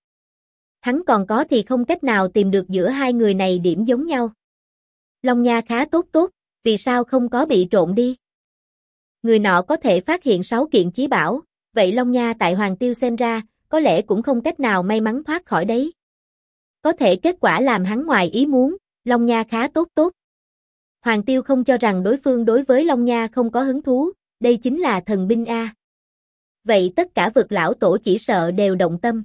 Hắn còn có thì không cách nào tìm được giữa hai người này điểm giống nhau. Long Nha khá tốt, vì sao không có bị trộn đi? Người nọ có thể phát hiện 6 kiện chí bảo, vậy Long Nha tại Hoàng Tiêu xem ra, có lẽ cũng không cách nào may mắn thoát khỏi đấy. Có thể kết quả làm hắn ngoài ý muốn, Long Nha khá tốt. Hoàng Tiêu không cho rằng đối phương đối với Long Nha không có hứng thú, đây chính là thần binh A. Vậy tất cả vực lão tổ chỉ sợ đều động tâm.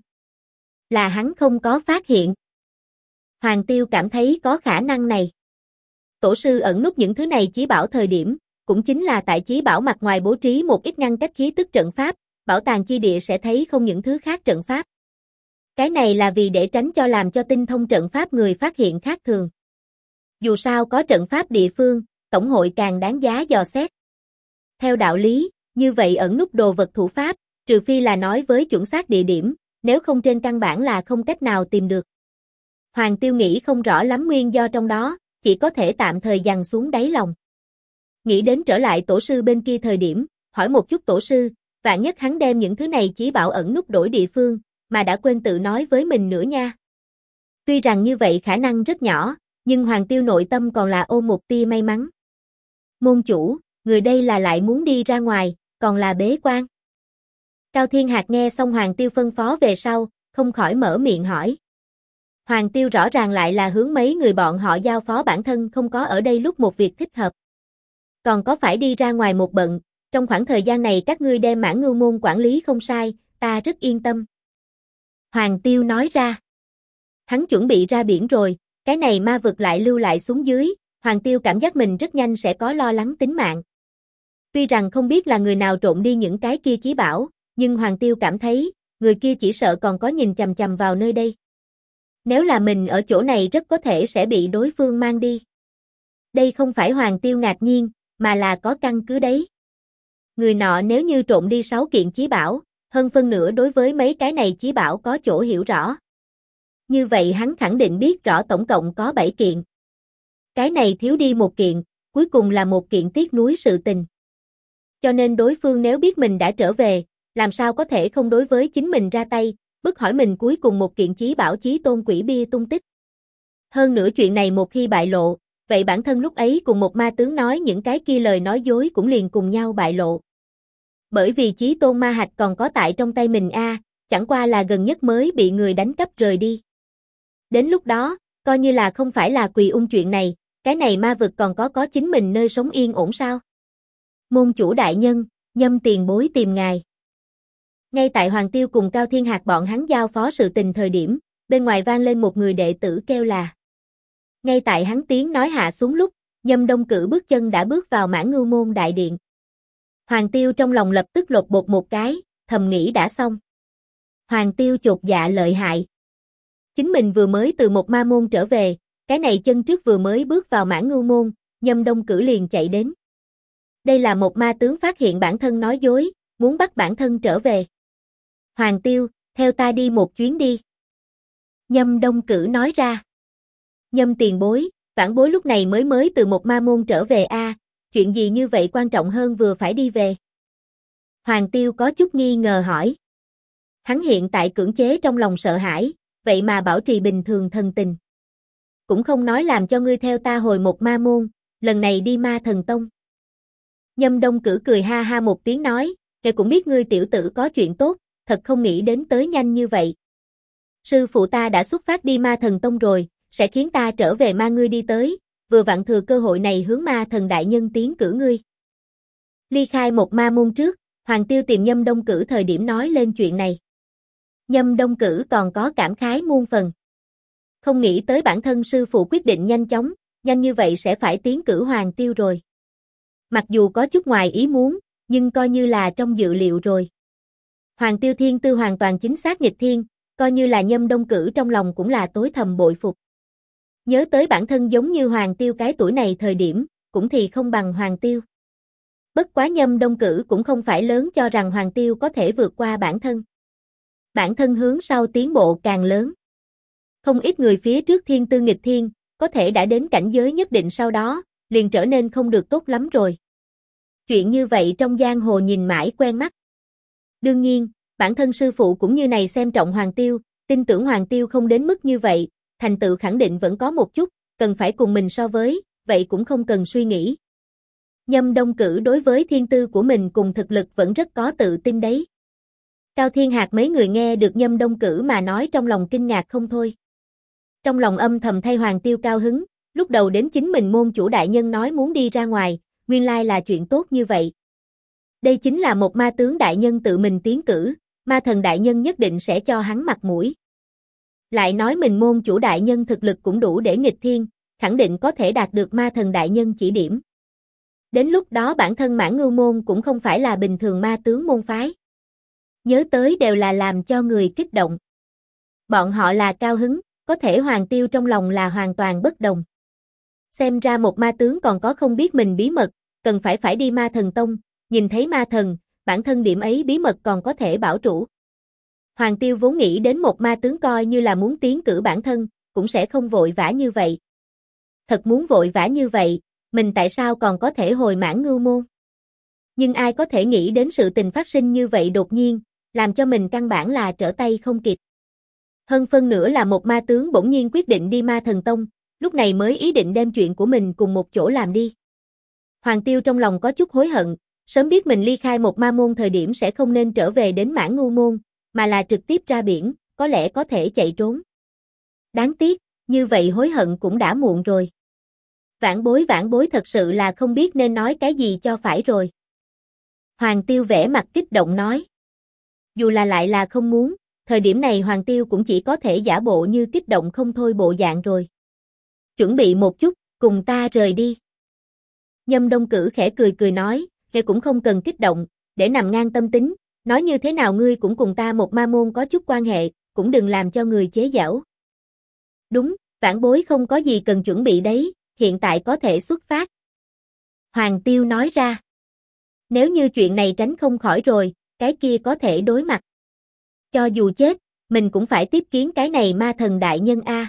Là hắn không có phát hiện. Hoàng Tiêu cảm thấy có khả năng này. Tổ sư ẩn núp những thứ này chí bảo thời điểm, cũng chính là tại chí bảo mặt ngoài bố trí một ít ngăn cách khí tức trận pháp, bảo tàng chi địa sẽ thấy không những thứ khác trận pháp. Cái này là vì để tránh cho làm cho tinh thông trận pháp người phát hiện khác thường. Dù sao có trận pháp địa phương, tổng hội càng đáng giá dò xét. Theo đạo lý, như vậy ẩn núp đồ vật thủ pháp, trừ phi là nói với chuẩn xác địa điểm, nếu không trên căn bản là không cách nào tìm được. Hoàng Tiêu nghĩ không rõ lắm nguyên do trong đó, chỉ có thể tạm thời dằn xuống đáy lòng. Nghĩ đến trở lại tổ sư bên kia thời điểm, hỏi một chút tổ sư, vạn nhất hắn đem những thứ này chí bảo ẩn núp đổi địa phương, mà đã quên tự nói với mình nữa nha. Tuy rằng như vậy khả năng rất nhỏ, nhưng Hoàng Tiêu nội tâm còn là ôm một tia may mắn. Môn chủ, người đây là lại muốn đi ra ngoài, còn là bế quan. Cao Thiên Hạc nghe xong Hoàng Tiêu phân phó về sau, không khỏi mở miệng hỏi. Hoàng Tiêu rõ ràng lại là hướng mấy người bọn họ giao phó bản thân không có ở đây lúc một việc thích hợp. Còn có phải đi ra ngoài một bận, trong khoảng thời gian này các ngươi đem Mã Ngưu môn quản lý không sai, ta rất yên tâm. Hoàng Tiêu nói ra. Hắn chuẩn bị ra biển rồi, cái này ma vực lại lưu lại xuống dưới, Hoàng Tiêu cảm giác mình rất nhanh sẽ có lo lắng tính mạng. Tuy rằng không biết là người nào trộn đi những cái kia chí bảo, nhưng Hoàng Tiêu cảm thấy, người kia chỉ sợ còn có nhìn chằm chằm vào nơi đây. Nếu là mình ở chỗ này rất có thể sẽ bị đối phương mang đi. Đây không phải Hoàng Tiêu ngạc nhiên, mà là có căn cứ đấy. Người nọ nếu như trộn đi 6 kiện chí bảo, hơn phân nửa đối với mấy cái này chí bảo có chỗ hiểu rõ. Như vậy hắn khẳng định biết rõ tổng cộng có 7 kiện. Cái này thiếu đi một kiện, cuối cùng là một kiện tiếc nuối sự tình. Cho nên đối phương nếu biết mình đã trở về, làm sao có thể không đối với chính mình ra tay, bức hỏi mình cuối cùng một kiện chí bảo chí tôn quỷ bia tung tích. Hơn nữa chuyện này một khi bại lộ, vậy bản thân lúc ấy cùng một ma tướng nói những cái kia lời nói dối cũng liền cùng nhau bại lộ. Bởi vì chí tôn ma hạch còn có tại trong tay mình chẳng qua là gần nhất mới bị người đánh cắp rời đi. Đến lúc đó, coi như là không phải là quỳ chuyện này, cái này ma vực còn có chính mình nơi sống yên ổn sao? Môn chủ đại nhân, Nhâm tiền bối tìm ngài. Ngay tại Hoàng Tiêu cùng Cao Thiên Hạc bọn hắn giao phó sự tình thời điểm, bên ngoài vang lên một người đệ tử kêu là. Ngay tại hắn tiếng nói hạ xuống lúc, Nhâm Đông Cử bước chân đã bước vào Mã Ngưu Môn đại điện. Hoàng Tiêu trong lòng lập tức lột bột một cái, thầm nghĩ đã xong. Hoàng Tiêu chột dạ lợi hại. Chính mình vừa mới từ một ma môn trở về, cái này chân trước vừa mới bước vào Mã Ngưu Môn, Nhâm Đông Cử liền chạy đến. Đây là một ma tướng phát hiện bản thân nói dối, muốn bắt bản thân trở về. Hoàng Tiêu, theo ta đi một chuyến đi. Nhâm Đông Cử nói ra. Nhâm tiền bối, vãn bối lúc này mới từ một ma môn trở về chuyện gì như vậy quan trọng hơn vừa phải đi về? Hoàng Tiêu có chút nghi ngờ hỏi. Hắn hiện tại cưỡng chế trong lòng sợ hãi, vậy mà bảo trì bình thường thần tình. Cũng không nói làm cho ngươi theo ta hồi một ma môn, lần này đi Ma Thần Tông. Nhâm Đông Cử cười ha ha một tiếng nói, kẻ cũng biết ngươi tiểu tử có chuyện tốt, thật không nghĩ đến tới nhanh như vậy. Sư phụ ta đã xuất phát đi Ma Thần Tông rồi, sẽ khiến ta trở về ma ngươi đi tới, vừa vặn thừa cơ hội này hướng Ma Thần đại nhân tiến cử ngươi. Ly khai một ma môn trước, Hoàng Tiêu tìm Nhâm Đông Cử thời điểm nói lên chuyện này. Nhâm Đông Cử còn có cảm khái muôn phần. Không nghĩ tới bản thân sư phụ quyết định nhanh chóng, nhanh như vậy sẽ phải tiến cử Hoàng Tiêu rồi. Mặc dù có chút ngoài ý muốn, nhưng coi như là trong dự liệu rồi. Hoàng Tiêu thiên tư hoàn toàn chính xác nghịch thiên, coi như là Nhâm Đông Cử trong lòng cũng là tối thầm bội phục. Nhớ tới bản thân giống như Hoàng Tiêu cái tuổi này thời điểm, cũng thì không bằng Hoàng Tiêu. Bất quá Nhâm Đông Cử cũng không phải lớn cho rằng Hoàng Tiêu có thể vượt qua bản thân. Bản thân hướng sau tiến bộ càng lớn. Không ít người phía trước thiên tư nghịch thiên, có thể đã đến cảnh giới nhất định sau đó, liền trở nên không được tốt lắm rồi. Chuyện như vậy trong giang hồ nhìn mãi quen mắt. Đương nhiên, bản thân sư phụ cũng như này xem trọng Hoàng Tiêu, tin tưởng Hoàng Tiêu không đến mức như vậy, thành tựu khẳng định vẫn có một chút, cần phải cùng mình so với, vậy cũng không cần suy nghĩ. Nhâm Đông Cử đối với thiên tư của mình cùng thực lực vẫn rất có tự tin đấy. Cao Thiên Hạc mấy người nghe được Nhâm Đông Cử mà nói trong lòng kinh ngạc không thôi. Trong lòng âm thầm thay Hoàng Tiêu cao hứng, lúc đầu đến chính mình môn chủ đại nhân nói muốn đi ra ngoài, nguyên lai là chuyện tốt như vậy. Đây chính là một ma tướng đại nhân tự mình tiến cử, ma thần đại nhân nhất định sẽ cho hắn mặt mũi. Lại nói mình môn chủ đại nhân thực lực cũng đủ để nghịch thiên, khẳng định có thể đạt được ma thần đại nhân chỉ điểm. Đến lúc đó bản thân Mã Ngưu Môn cũng không phải là bình thường ma tướng môn phái. Nhớ tới đều là làm cho người kích động. Bọn họ là cao hứng, có thể Hoàng Tiêu trong lòng là hoàn toàn bất đồng. Xem ra một ma tướng còn có không biết mình bí mật, cần phải đi Ma Thần Tông, nhìn thấy ma thần, bản thân điểm ấy bí mật còn có thể bảo trụ. Hoàng Tiêu vốn nghĩ đến một ma tướng coi như là muốn tiến cử bản thân, cũng sẽ không vội vã như vậy. Thật muốn vội vã như vậy, mình tại sao còn có thể hồi Mã Ngưu Môn? Nhưng ai có thể nghĩ đến sự tình phát sinh như vậy đột nhiên, làm cho mình căn bản là trở tay không kịp. Hơn phân nữa là một ma tướng bỗng nhiên quyết định đi Ma Thần Tông, lúc này mới ý định đem chuyện của mình cùng một chỗ làm đi. Hoàng Tiêu trong lòng có chút hối hận, sớm biết mình ly khai một ma môn thời điểm sẽ không nên trở về đến Mã Ngưu Môn, mà là trực tiếp ra biển, có lẽ có thể chạy trốn. Đáng tiếc, như vậy hối hận cũng đã muộn rồi. Vãn bối thật sự là không biết nên nói cái gì cho phải rồi. Hoàng Tiêu vẻ mặt kích động nói. Dù là lại là không muốn, thời điểm này Hoàng Tiêu cũng chỉ có thể giả bộ như kích động không thôi bộ dạng rồi. Chuẩn bị một chút, cùng ta rời đi. Nhâm Đông Cử khẽ cười nói, kẻ cũng không cần kích động, để nằm ngang tâm tính, nói như thế nào ngươi cũng cùng ta một ma môn có chút quan hệ, cũng đừng làm cho người chế giễu. Đúng, vãn bối không có gì cần chuẩn bị đấy, hiện tại có thể xuất phát. Hoàng Tiêu nói ra. Nếu như chuyện này tránh không khỏi rồi, cái kia có thể đối mặt. Cho dù chết, mình cũng phải tiếp kiến cái này ma thần đại nhân a.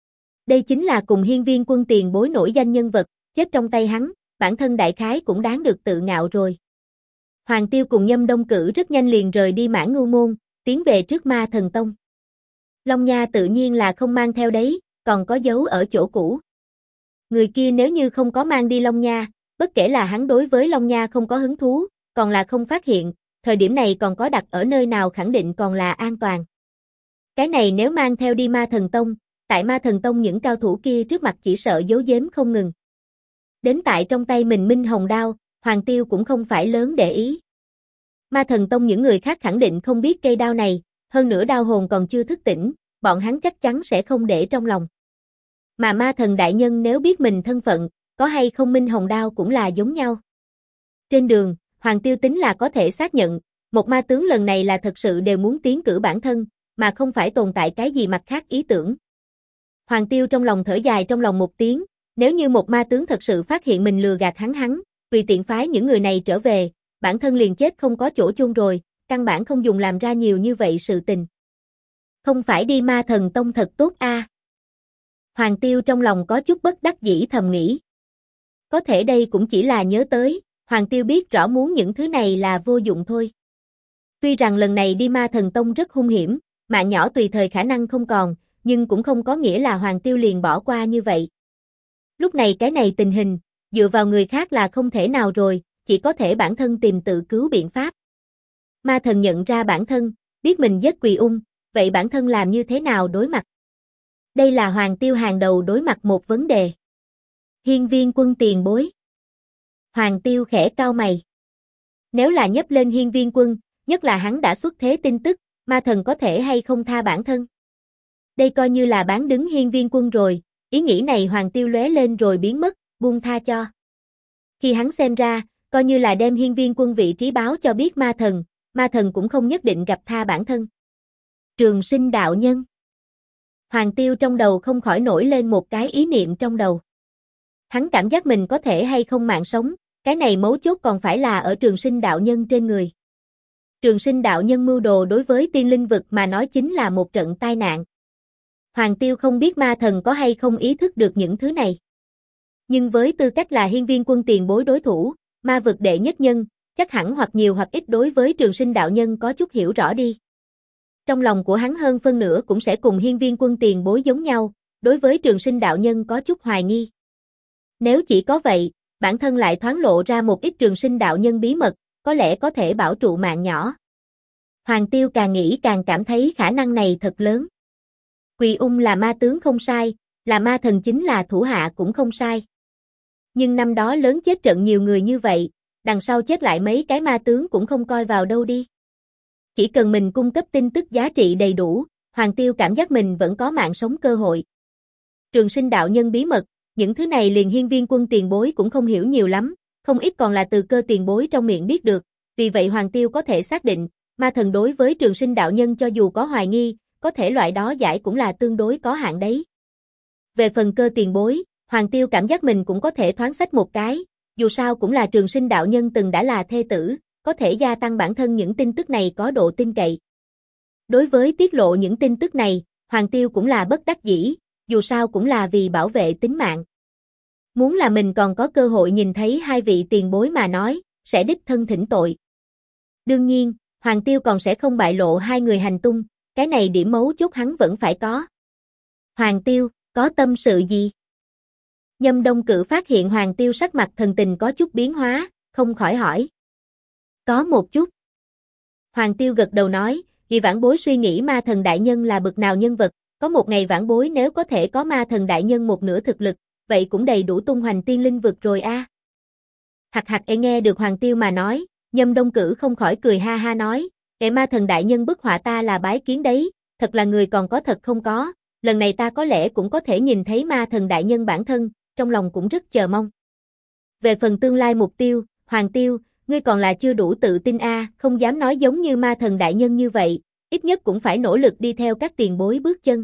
Đây chính là cùng Hiên Viên Quân tiền bối nổi danh nhân vật, chết trong tay hắn, bản thân đại khái cũng đáng được tự ngạo rồi. Hoàng Tiêu cùng Nhâm Đông Cử rất nhanh liền rời đi Mã Ngưu Môn, tiến về trước Ma Thần Tông. Long Nha tự nhiên là không mang theo đấy, còn có giấu ở chỗ cũ. Người kia nếu như không có mang đi Long Nha, bất kể là hắn đối với Long Nha không có hứng thú, còn là không phát hiện, thời điểm này còn có đặt ở nơi nào khẳng định còn là an toàn. Cái này nếu mang theo đi Ma Thần Tông, tại Ma Thần Tông những cao thủ kia trước mặt chỉ sợ giấu giếm không ngừng. Đến tại trong tay mình Minh Hồng Đao, Hoàng Tiêu cũng không phải lớn để ý. Ma Thần Tông những người khác khẳng định không biết cây đao này, hơn nữa đao hồn còn chưa thức tỉnh, bọn hắn chắc chắn sẽ không để trong lòng. Mà Ma Thần đại nhân nếu biết mình thân phận, có hay không Minh Hồng Đao cũng là giống nhau. Trên đường, Hoàng Tiêu tính là có thể xác nhận, một ma tướng lần này là thật sự đều muốn tiến cử bản thân, mà không phải tồn tại cái gì mặt khác ý tưởng. Hoàng Tiêu trong lòng thở dài trong lòng một tiếng, nếu như một ma tướng thật sự phát hiện mình lừa gạt hắn, tùy tiện phái những người này trở về, bản thân liền chết không có chỗ chôn rồi, căn bản không dùng làm ra nhiều như vậy sự tình. Không phải đi Ma Thần Tông thật tốt a. Hoàng Tiêu trong lòng có chút bất đắc dĩ thầm nghĩ. Có thể đây cũng chỉ là nhớ tới, Hoàng Tiêu biết rõ muốn những thứ này là vô dụng thôi. Tuy rằng lần này đi Ma Thần Tông rất hung hiểm, mạng nhỏ tùy thời khả năng không còn, nhưng cũng không có nghĩa là Hoàng Tiêu liền bỏ qua như vậy. Lúc này cái này tình hình, dựa vào người khác là không thể nào rồi, chỉ có thể bản thân tìm tự cứu biện pháp. Ma thần nhận ra bản thân, biết mình giết Quỳ Ung, vậy bản thân làm như thế nào đối mặt? Đây là Hoàng Tiêu hàng đầu đối mặt một vấn đề. Hiên Viên Quân tiền bối. Hoàng Tiêu khẽ cau mày. Nếu là nhấp lên Hiên Viên Quân, nhất là hắn đã xuất thế tin tức, ma thần có thể hay không tha bản thân? Đây coi như là bán đứng Hiên Viên Quân rồi, ý nghĩ này Hoàng Tiêu lóe lên rồi biến mất, buông tha cho. Khi hắn xem ra, coi như là đem Hiên Viên Quân vị trí báo cho biết ma thần cũng không nhất định gặp tha bản thân. Trường Sinh đạo nhân. Hoàng Tiêu trong đầu không khỏi nổi lên một cái ý niệm trong đầu. Hắn cảm giác mình có thể hay không mạng sống, cái này mấu chốt còn phải là ở Trường Sinh đạo nhân trên người. Trường Sinh đạo nhân mưu đồ đối với tiên linh vực mà nói chính là một trận tai nạn. Hoàng Tiêu không biết ma thần có hay không ý thức được những thứ này. Nhưng với tư cách là Hiên Viên Quân tiền bối đối thủ, ma vực đệ nhất nhân, chắc hẳn hoặc nhiều hoặc ít đối với Trường Sinh đạo nhân có chút hiểu rõ đi. Trong lòng của hắn hơn phân nửa cũng sẽ cùng Hiên Viên Quân tiền bối giống nhau, đối với Trường Sinh đạo nhân có chút hoài nghi. Nếu chỉ có vậy, bản thân lại thoáng lộ ra một ít Trường Sinh đạo nhân bí mật, có lẽ có thể bảo trụ mạng nhỏ. Hoàng Tiêu càng nghĩ càng cảm thấy khả năng này thật lớn. Quỳ Ung là ma tướng không sai, là ma thần chính là thủ hạ cũng không sai. Nhưng năm đó lớn chết trận nhiều người như vậy, đằng sau chết lại mấy cái ma tướng cũng không coi vào đâu đi. Chỉ cần mình cung cấp tin tức giá trị đầy đủ, Hoàng Tiêu cảm giác mình vẫn có mạng sống cơ hội. Trường Sinh đạo nhân bí mật, những thứ này liền Hiên Viên Quân tiền bối cũng không hiểu nhiều lắm, không ít còn là từ Cơ tiền bối trong miệng biết được, vì vậy Hoàng Tiêu có thể xác định, ma thần đối với Trường Sinh đạo nhân cho dù có hoài nghi, có thể loại đó giải cũng là tương đối có hạn đấy. Về phần Cơ tiền bối, Hoàng Tiêu cảm giác mình cũng có thể thoáng sách một cái, dù sao cũng là Trường Sinh đạo nhân từng đã là thê tử, có thể gia tăng bản thân những tin tức này có độ tin cậy. Đối với tiết lộ những tin tức này, Hoàng Tiêu cũng là bất đắc dĩ, dù sao cũng là vì bảo vệ tính mạng. Muốn là mình còn có cơ hội nhìn thấy hai vị tiền bối mà nói, sẽ đích thân thỉnh tội. Đương nhiên, Hoàng Tiêu còn sẽ không bại lộ hai người hành tung, cái này điểm mấu chốt hắn vẫn phải có. Hoàng Tiêu, có tâm sự gì? Nhâm Đông Cử phát hiện Hoàng Tiêu sắc mặt thần tình có chút biến hóa, không khỏi hỏi. Có một chút. Hoàng Tiêu gật đầu nói, vì vãn bối suy nghĩ ma thần đại nhân là bực nào nhân vật, có một ngày vãn bối nếu có thể có ma thần đại nhân một nửa thực lực, vậy cũng đầy đủ tung hoành tiên linh vực rồi a. Hạc hạc nghe được Hoàng Tiêu mà nói, Nhâm Đông Cử không khỏi cười ha ha nói, ma thần đại nhân bức họa ta là bái kiến đấy, thật là người còn có thật không có, lần này ta có lẽ cũng có thể nhìn thấy ma thần đại nhân bản thân, trong lòng cũng rất chờ mong. Về phần tương lai mục tiêu, Hoàng Tiêu, ngươi còn là chưa đủ tự tin a, không dám nói giống như ma thần đại nhân như vậy, ít nhất cũng phải nỗ lực đi theo các tiền bối bước chân.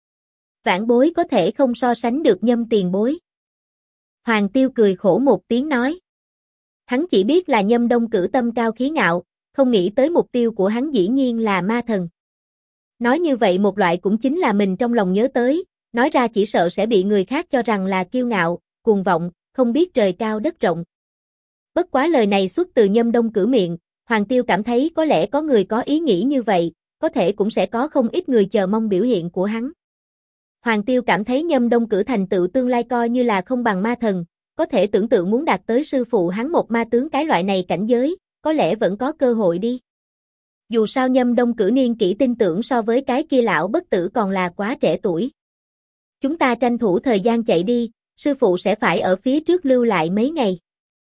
Vãn bối có thể không so sánh được Nhâm tiền bối. Hoàng Tiêu cười khổ một tiếng nói. Hắn chỉ biết là Nhâm Đông Cử tâm cao khí ngạo, không nghĩ tới mục tiêu của hắn dĩ nhiên là ma thần. Nói như vậy một loại cũng chính là mình trong lòng nhớ tới, nói ra chỉ sợ sẽ bị người khác cho rằng là kiêu ngạo, cuồng vọng, không biết trời cao đất rộng. Bất quá lời này xuất từ Nhâm Đông Cử miệng, Hoàng Tiêu cảm thấy có lẽ có người có ý nghĩ như vậy, có thể cũng sẽ có không ít người chờ mong biểu hiện của hắn. Hoàng Tiêu cảm thấy Nhâm Đông Cử thành tựu tương lai coi như là không bằng ma thần, có thể tưởng tượng muốn đạt tới sư phụ hắn một ma tướng cái loại này cảnh giới, có lẽ vẫn có cơ hội đi. Dù sao Nhâm Đông Cử niên kỷ tin tưởng so với cái kia lão bất tử còn là quá trẻ tuổi. Chúng ta tranh thủ thời gian chạy đi, sư phụ sẽ phải ở phía trước lưu lại mấy ngày.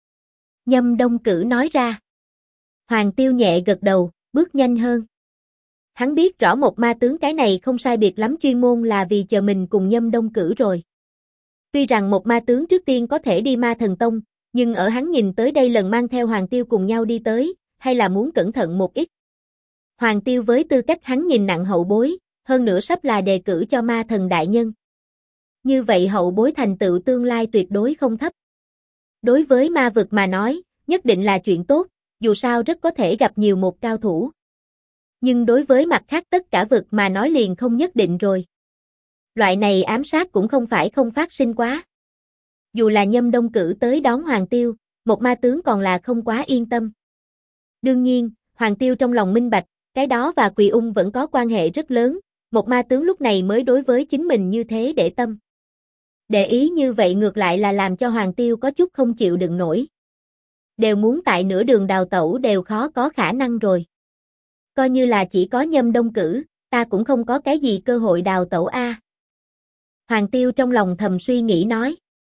Nhâm Đông Cử nói ra. Hoàng Tiêu nhẹ gật đầu, bước nhanh hơn. Hắn biết rõ một ma tướng cái này không sai biệt lắm chuyên môn là vì chờ mình cùng Nhâm Đông Cử rồi. Tuy rằng một ma tướng trước tiên có thể đi ma thần tông, nhưng ở hắn nhìn tới đây lần mang theo Hoàng Tiêu cùng nhau đi tới, hay là muốn cẩn thận một ít. Hoàng Tiêu với tư cách hắn nhìn nặng hậu bối, hơn nữa sắp là đề cử cho ma thần đại nhân. Như vậy hậu bối thành tựu tương lai tuyệt đối không thấp. Đối với ma vực mà nói, nhất định là chuyện tốt, dù sao rất có thể gặp nhiều một cao thủ. Nhưng đối với mặt khác tất cả vực mà nói liền không nhất định rồi. Loại này ám sát cũng không phải không phát sinh quá. Dù là Nhâm Đông cử tới đón Hoàng Tiêu, một ma tướng còn là không quá yên tâm. Đương nhiên, Hoàng Tiêu trong lòng minh bạch, cái đó và Quỳ Ung vẫn có quan hệ rất lớn, một ma tướng lúc này mới đối với chính mình như thế để tâm. Để ý như vậy ngược lại là làm cho Hoàng Tiêu có chút không chịu đựng nổi. Đều muốn tại nửa đường đào tẩu đều khó có khả năng rồi. Coi như là chỉ có Nhâm Đông cử, ta cũng không có cái gì cơ hội đào tẩu a. Hoàng Tiêu trong lòng thầm suy nghĩ nói.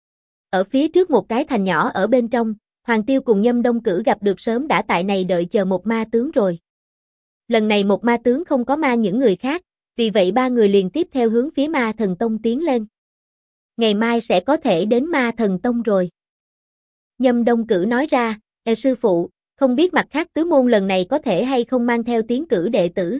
Ở phía trước một cái thành nhỏ ở bên trong, Hoàng Tiêu cùng Nhâm Đông cử gặp được sớm đã tại này đợi chờ một ma tướng rồi. Lần này một ma tướng không có mang những người khác, vì vậy ba người liền tiếp theo hướng phía ma thần tông tiến lên. Ngày mai sẽ có thể đến ma thần tông rồi. Nhâm Đông cử nói ra, sư phụ, không biết mặt khác tứ môn lần này có thể hay không mang theo tiến cử đệ tử.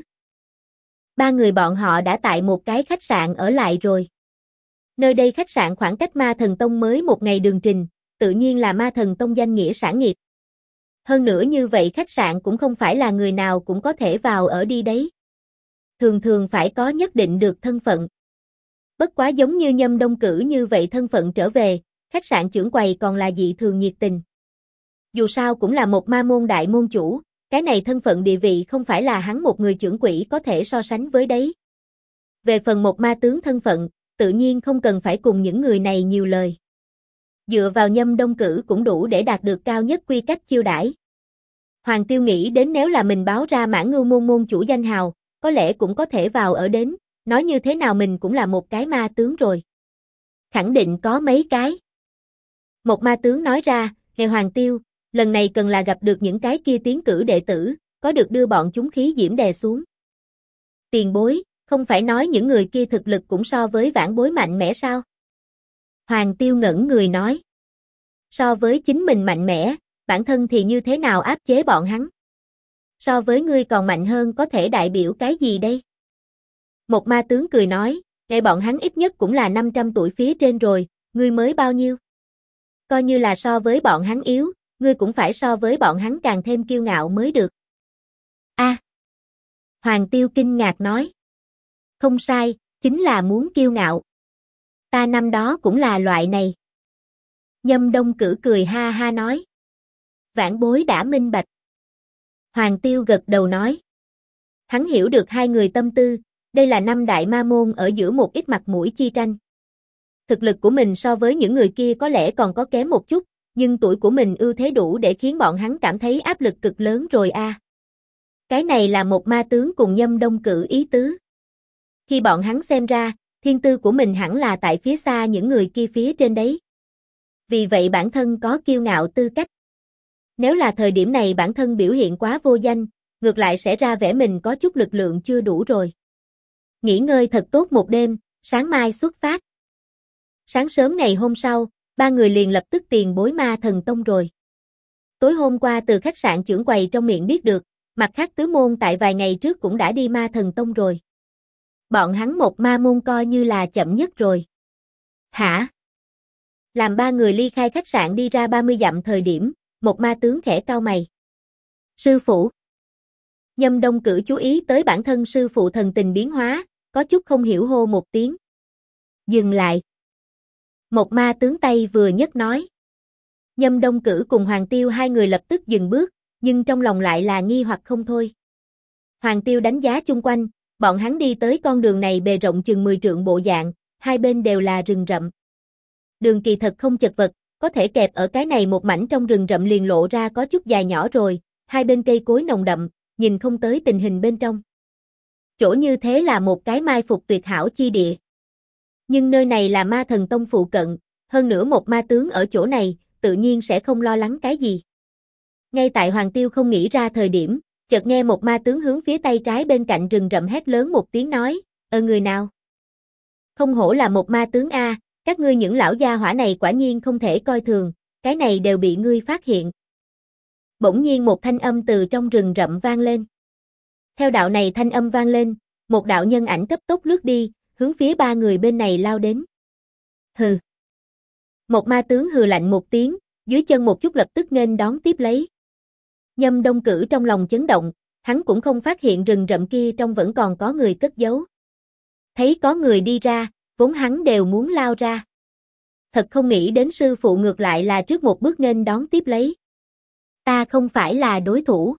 Ba người bọn họ đã tại một cái khách sạn ở lại rồi. Nơi đây khách sạn khoảng cách ma thần tông mới một ngày đường trình, tự nhiên là ma thần tông danh nghĩa sản nghiệp. Hơn nữa như vậy khách sạn cũng không phải là người nào cũng có thể vào ở đi đấy. Thường thường phải có nhất định được thân phận. Bất quá giống như Nhâm Đông cử như vậy thân phận trở về, khách sạn trưởng quầy còn là dị thường nhiệt tình. Dù sao cũng là một ma môn đại môn chủ, cái này thân phận địa vị không phải là hắn một người trưởng quỹ có thể so sánh với đấy. Về phần một ma tướng thân phận, tự nhiên không cần phải cùng những người này nhiều lời. Dựa vào Nhâm Đông cử cũng đủ để đạt được cao nhất quy cách chiêu đãi. Hoàng Tiêu nghĩ đến nếu là mình báo ra Mãn Ngưu môn môn chủ danh hào, có lẽ cũng có thể vào ở đến, nói như thế nào mình cũng là một cái ma tướng rồi. Khẳng định có mấy cái. Một ma tướng nói ra, nghe Hoàng Tiêu, lần này cần là gặp được những cái kia tiến cử đệ tử, có được đưa bọn chúng khí diễm đè xuống. Tiền bối, không phải nói những người kia thực lực cũng so với vãn bối mạnh mẽ sao? Hoàng Tiêu ngẩn người nói. So với chính mình mạnh mẽ, bản thân thì như thế nào áp chế bọn hắn? So với ngươi còn mạnh hơn có thể đại biểu cái gì đây? Một ma tướng cười nói, nghe bọn hắn ít nhất cũng là 500 tuổi phía trên rồi, ngươi mới bao nhiêu? Coi như là so với bọn hắn yếu, ngươi cũng phải so với bọn hắn càng thêm kiêu ngạo mới được. A. Hoàng Tiêu kinh ngạc nói. Không sai, chính là muốn kiêu ngạo. Ta năm đó cũng là loại này. Nhâm Đông cử cười ha ha nói. Vãn bối đã minh bạch. Hoàng Tiêu gật đầu nói. Hắn hiểu được hai người tâm tư, đây là năm đại ma môn ở giữa một ít mặt mũi chi tranh. Thực lực của mình so với những người kia có lẽ còn có kém một chút, nhưng tuổi của mình ưu thế đủ để khiến bọn hắn cảm thấy áp lực cực lớn rồi a. Cái này là một ma tướng cùng Nhâm Đông cử ý tứ. Khi bọn hắn xem ra, thiên tư của mình hẳn là tại phía xa những người kia phía trên đấy. Vì vậy bản thân có kiêu ngạo tư cách. Nếu là thời điểm này bản thân biểu hiện quá vô danh, ngược lại sẽ ra vẻ mình có chút lực lượng chưa đủ rồi. Nghỉ ngơi thật tốt một đêm, sáng mai xuất phát. Sáng sớm ngày hôm sau, ba người liền lập tức tiền bối ma thần tông rồi. Tối hôm qua từ khách sạn trưởng quầy trong miệng biết được, mặt khác tứ môn tại vài ngày trước cũng đã đi ma thần tông rồi. Bọn hắn một ma môn coi như là chậm nhất rồi. Hả? Làm ba người ly khai khách sạn đi ra 30 dặm thời điểm, một ma tướng khẽ cau mày. Sư phụ. Nhâm Đông cử chú ý tới bản thân sư phụ thần tình biến hóa, có chút không hiểu hô một tiếng. Dừng lại. Một ma tướng tay vừa nhấc nói. Nhâm Đông cử cùng Hoàng Tiêu hai người lập tức dừng bước, nhưng trong lòng lại là nghi hoặc không thôi. Hoàng Tiêu đánh giá chung quanh, bọn hắn đi tới con đường này bề rộng chừng 10 trượng bộ dạng, hai bên đều là rừng rậm. Đường kỳ thật không chật vật, có thể kẹp ở cái này một mảnh trong rừng rậm liền lộ ra có chút dài nhỏ rồi, hai bên cây cối nồng đậm, nhìn không tới tình hình bên trong. Chỗ như thế là một cái mai phục tuyệt hảo chi địa. Nhưng nơi này là ma thần tông phụ cận, hơn nữa một ma tướng ở chỗ này, tự nhiên sẽ không lo lắng cái gì. Ngay tại Hoàng Tiêu không nghĩ ra thời điểm, chợt nghe một ma tướng hướng phía tay trái bên cạnh rừng rậm hét lớn một tiếng nói, người nào? Không hổ là một ma tướng a, Các ngươi những lão gia hỏa này quả nhiên không thể coi thường, cái này đều bị ngươi phát hiện. Bỗng nhiên một thanh âm từ trong rừng rậm vang lên. Theo đạo này thanh âm vang lên, một đạo nhân ảnh cấp tốc lướt đi, hướng phía ba người bên này lao đến. Hừ. Một ma tướng hừ lạnh một tiếng, dưới chân một chút lập tức nghênh đón tiếp lấy. Nhâm Đông Cử trong lòng chấn động, hắn cũng không phát hiện rừng rậm kia trong vẫn còn có người cất giấu. Thấy có người đi ra, vốn hắn đều muốn lao ra. Thật không nghĩ đến sư phụ ngược lại là trước một bước nghênh đón tiếp lấy. Ta không phải là đối thủ.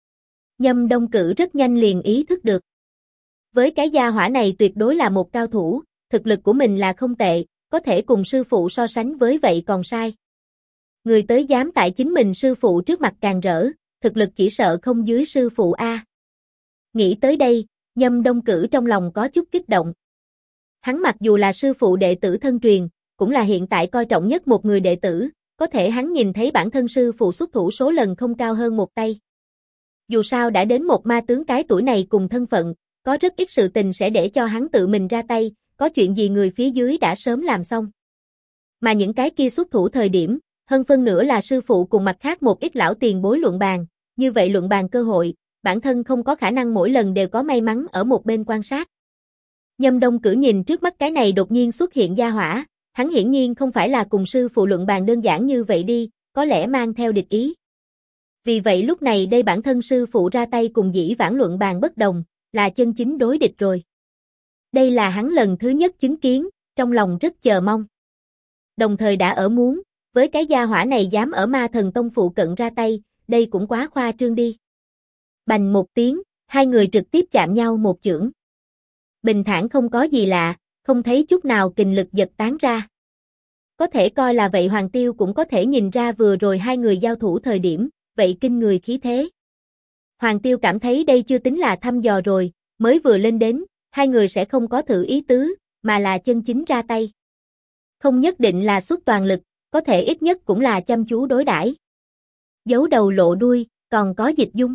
Nhâm Đông Cử rất nhanh liền ý thức được. Với cái gia hỏa này tuyệt đối là một cao thủ, thực lực của mình là không tệ, có thể cùng sư phụ so sánh với vậy còn sai. Người tới dám tại chính mình sư phụ trước mặt càng rỡ, thực lực chỉ sợ không dưới sư phụ a. Nghĩ tới đây, Nhâm Đông Cử trong lòng có chút kích động. Hắn mặc dù là sư phụ đệ tử thân truyền, cũng là hiện tại coi trọng nhất một người đệ tử, có thể hắn nhìn thấy bản thân sư phụ xuất thủ số lần không cao hơn một tay. Dù sao đã đến một ma tướng cái tuổi này cùng thân phận, có rất ít sự tình sẽ để cho hắn tự mình ra tay, có chuyện gì người phía dưới đã sớm làm xong. Mà những cái kia xuất thủ thời điểm, hơn phân nửa là sư phụ cùng mặt khác một ít lão tiền bối luận bàn, như vậy luận bàn cơ hội, bản thân không có khả năng mỗi lần đều có may mắn ở một bên quan sát. Nhâm Đông Cử nhìn trước mắt cái này đột nhiên xuất hiện gia hỏa, hắn hiển nhiên không phải là cùng sư phụ luận bàn đơn giản như vậy đi, có lẽ mang theo địch ý. Vì vậy lúc này đây bản thân sư phụ ra tay cùng dĩ vãng luận bàn bất đồng, là chân chính đối địch rồi. Đây là hắn lần thứ nhất chứng kiến, trong lòng rất chờ mong. Đồng thời đã ở muốn, với cái gia hỏa này dám ở ma thần tông phụ cận ra tay, đây cũng quá khoa trương đi. Bành một tiếng, hai người trực tiếp chạm nhau một chưởng. Bình thản không có gì lạ, không thấy chút nào kình lực giật tán ra. Có thể coi là vậy Hoàng Tiêu cũng có thể nhìn ra vừa rồi hai người giao thủ thời điểm, vậy kinh người khí thế. Hoàng Tiêu cảm thấy đây chưa tính là thăm dò rồi, mới vừa lên đến, hai người sẽ không có thử ý tứ, mà là chân chính ra tay. Không nhất định là xuất toàn lực, có thể ít nhất cũng là chăm chú đối đãi. Giấu đầu lộ đuôi, còn có dịch dung.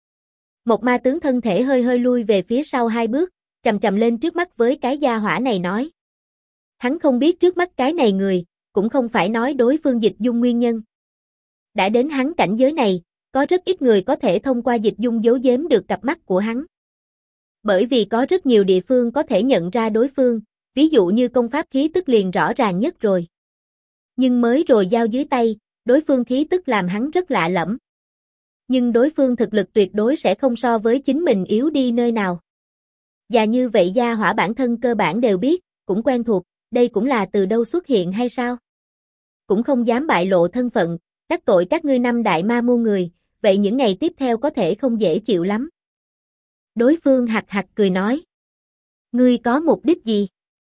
Một ma tướng thân thể hơi hơi lui về phía sau hai bước, chầm chầm lên trước mắt với cái gia hỏa này nói. Hắn không biết trước mắt cái này người, cũng không phải nói đối phương dịch dung nguyên nhân. Đã đến hắn cảnh giới này, có rất ít người có thể thông qua dịch dung giấu giếm được cặp mắt của hắn. Bởi vì có rất nhiều địa phương có thể nhận ra đối phương, ví dụ như công pháp khí tức liền rõ ràng nhất rồi. Nhưng mới rồi giao dưới tay, đối phương khí tức làm hắn rất lạ lẫm. Nhưng đối phương thực lực tuyệt đối sẽ không so với chính mình yếu đi nơi nào. Và như vậy gia hỏa bản thân cơ bản đều biết, cũng quen thuộc, đây cũng là từ đâu xuất hiện hay sao? Cũng không dám bại lộ thân phận, đắc tội các ngươi năm đại ma môn người, vậy những ngày tiếp theo có thể không dễ chịu lắm. Đối phương hạc hạc cười nói. Ngươi có mục đích gì?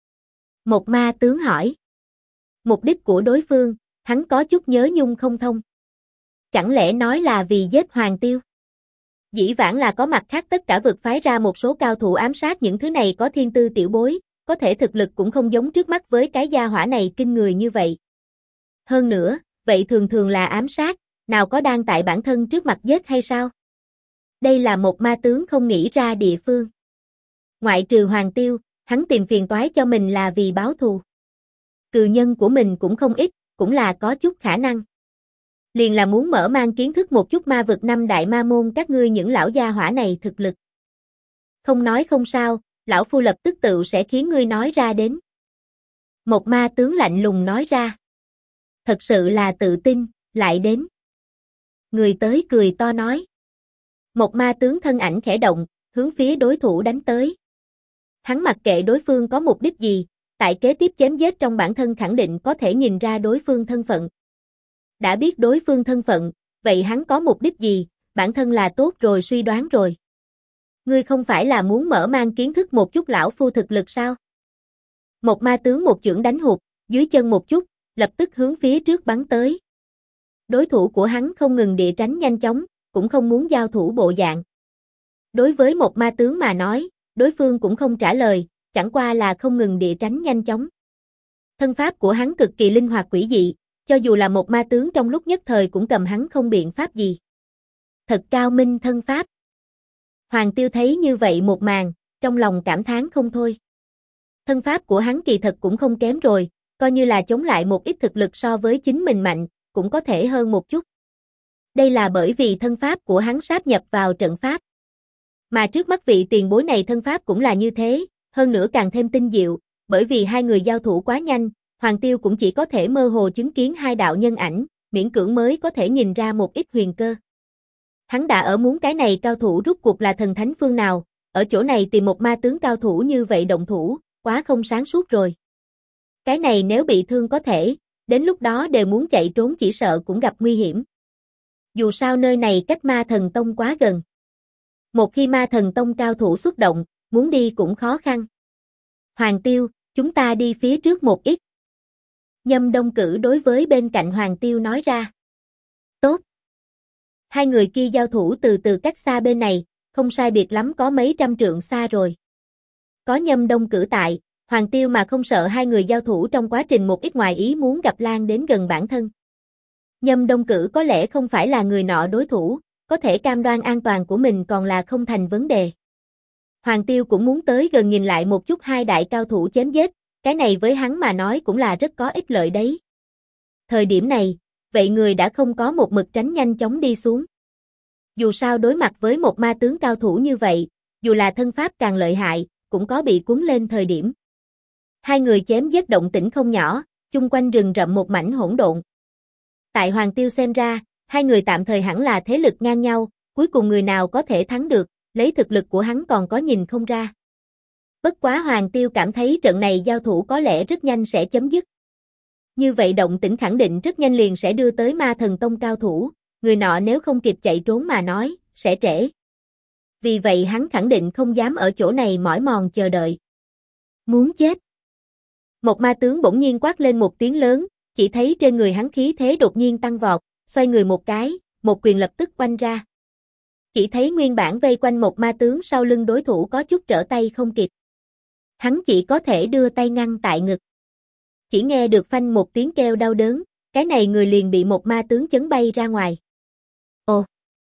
Một ma tướng hỏi. Mục đích của đối phương, hắn có chút nhớ nhung không thông. Chẳng lẽ nói là vì giết Hoàng Tiêu? Dĩ vãng là có mặt khác tất cả vực phái ra một số cao thủ ám sát những thứ này có thiên tư tiểu bối, có thể thực lực cũng không giống trước mắt với cái gia hỏa này kinh người như vậy. Hơn nữa, vậy thường thường là ám sát, nào có đang tại bản thân trước mặt giết hay sao? Đây là một ma tướng không nghĩ ra địa phương. Ngoại trừ Hoàng Tiêu, hắn tìm phiền toái cho mình là vì báo thù. Cừu nhân của mình cũng không ít, cũng là có chút khả năng. Liền là muốn mở mang kiến thức một chút ma vực năm đại ma môn các ngươi những lão gia hỏa này thực lực. Không nói không sao, lão phu lập tức tự sẽ khiến ngươi nói ra đến. Một ma tướng lạnh lùng nói ra. Thật sự là tự tin, lại đến. Người tới cười to nói. Một ma tướng thân ảnh khẽ động, hướng phía đối thủ đánh tới. Hắn mặc kệ đối phương có mục đích gì, tại kế tiếp chém giết trong bản thân khẳng định có thể nhìn ra đối phương thân phận. Đã biết đối phương thân phận, vậy hắn có mục đích gì, bản thân là tốt rồi suy đoán rồi. Ngươi không phải là muốn mở mang kiến thức một chút lão phu thực lực sao? Một ma tướng một chưởng đánh hụt, dưới chân một chút, lập tức hướng phía trước bắn tới. Đối thủ của hắn không ngừng địa tránh nhanh chóng, cũng không muốn giao thủ bộ dạng. Đối với một ma tướng mà nói, đối phương cũng không trả lời, chẳng qua là không ngừng địa tránh nhanh chóng. Thân pháp của hắn cực kỳ linh hoạt quỷ dị, cho dù là một ma tướng trong lúc nhất thời cũng cầm hắn không biện pháp gì. Thật cao minh thân pháp. Hoàng Tiêu thấy như vậy một màn, trong lòng cảm thán không thôi. Thân pháp của hắn kỳ thật cũng không kém rồi, coi như là chống lại một ít thực lực so với chính mình mạnh, cũng có thể hơn một chút. Đây là bởi vì thân pháp của hắn sáp nhập vào trận pháp. Mà trước mắt vị tiền bối này thân pháp cũng là như thế, hơn nữa càng thêm tinh diệu, bởi vì hai người giao thủ quá nhanh, Hoàng Tiêu cũng chỉ có thể mơ hồ chứng kiến hai đạo nhân ảnh, miễn cưỡng mới có thể nhìn ra một ít huyền cơ. Hắn đã ở muốn cái này cao thủ rút cuộc là thần thánh phương nào, ở chỗ này tìm một ma tướng cao thủ như vậy động thủ, quá không sáng suốt rồi. Cái này nếu bị thương có thể, đến lúc đó đều muốn chạy trốn chỉ sợ cũng gặp nguy hiểm. Dù sao nơi này cách Ma Thần Tông quá gần. Một khi Ma Thần Tông cao thủ xuất động, muốn đi cũng khó khăn. Hoàng Tiêu, chúng ta đi phía trước một ít. Nhâm Đông Cử đối với bên cạnh Hoàng Tiêu nói ra. Tốt. Hai người kia giao thủ từ từ cách xa bên này, không sai biệt lắm có mấy trăm trượng xa rồi. Có Nhâm Đông Cử tại, Hoàng Tiêu mà không sợ hai người giao thủ trong quá trình một ít ngoài ý muốn gặp lan đến gần bản thân. Nhâm Đông Cử có lẽ không phải là người nọ đối thủ, có thể cam đoan an toàn của mình còn là không thành vấn đề. Hoàng Tiêu cũng muốn tới gần nhìn lại một chút hai đại cao thủ chém giết, cái này với hắn mà nói cũng là rất có ích lợi đấy. Thời điểm này, vậy người đã không có một mực tránh nhanh chóng đi xuống. Dù sao đối mặt với một ma tướng cao thủ như vậy, dù là thân pháp càng lợi hại, cũng có bị cuốn lên thời điểm. Hai người chém giết động tĩnh không nhỏ, chung quanh rừng rậm một mảnh hỗn độn. Tại Hoàng Tiêu xem ra, hai người tạm thời hẳn là thế lực ngang nhau, cuối cùng người nào có thể thắng được, lấy thực lực của hắn còn có nhìn không ra. Bất quá Hoàng Tiêu cảm thấy trận này giao thủ có lẽ rất nhanh sẽ chấm dứt. Như vậy động tĩnh khẳng định rất nhanh liền sẽ đưa tới Ma Thần Tông cao thủ, người nọ nếu không kịp chạy trốn mà nói, sẽ trễ. Vì vậy hắn khẳng định không dám ở chỗ này mỏi mòn chờ đợi. Muốn chết. Một ma tướng bỗng nhiên quát lên một tiếng lớn, chỉ thấy trên người hắn khí thế đột nhiên tăng vọt, xoay người một cái, một quyền lập tức oanh ra. Chỉ thấy nguyên bản vây quanh một ma tướng sau lưng đối thủ có chút trở tay không kịp. Hắn chỉ có thể đưa tay ngăn tại ngực. Chỉ nghe được phanh một tiếng kêu đau đớn, cái này người liền bị một ma tướng chấn bay ra ngoài. Ồ!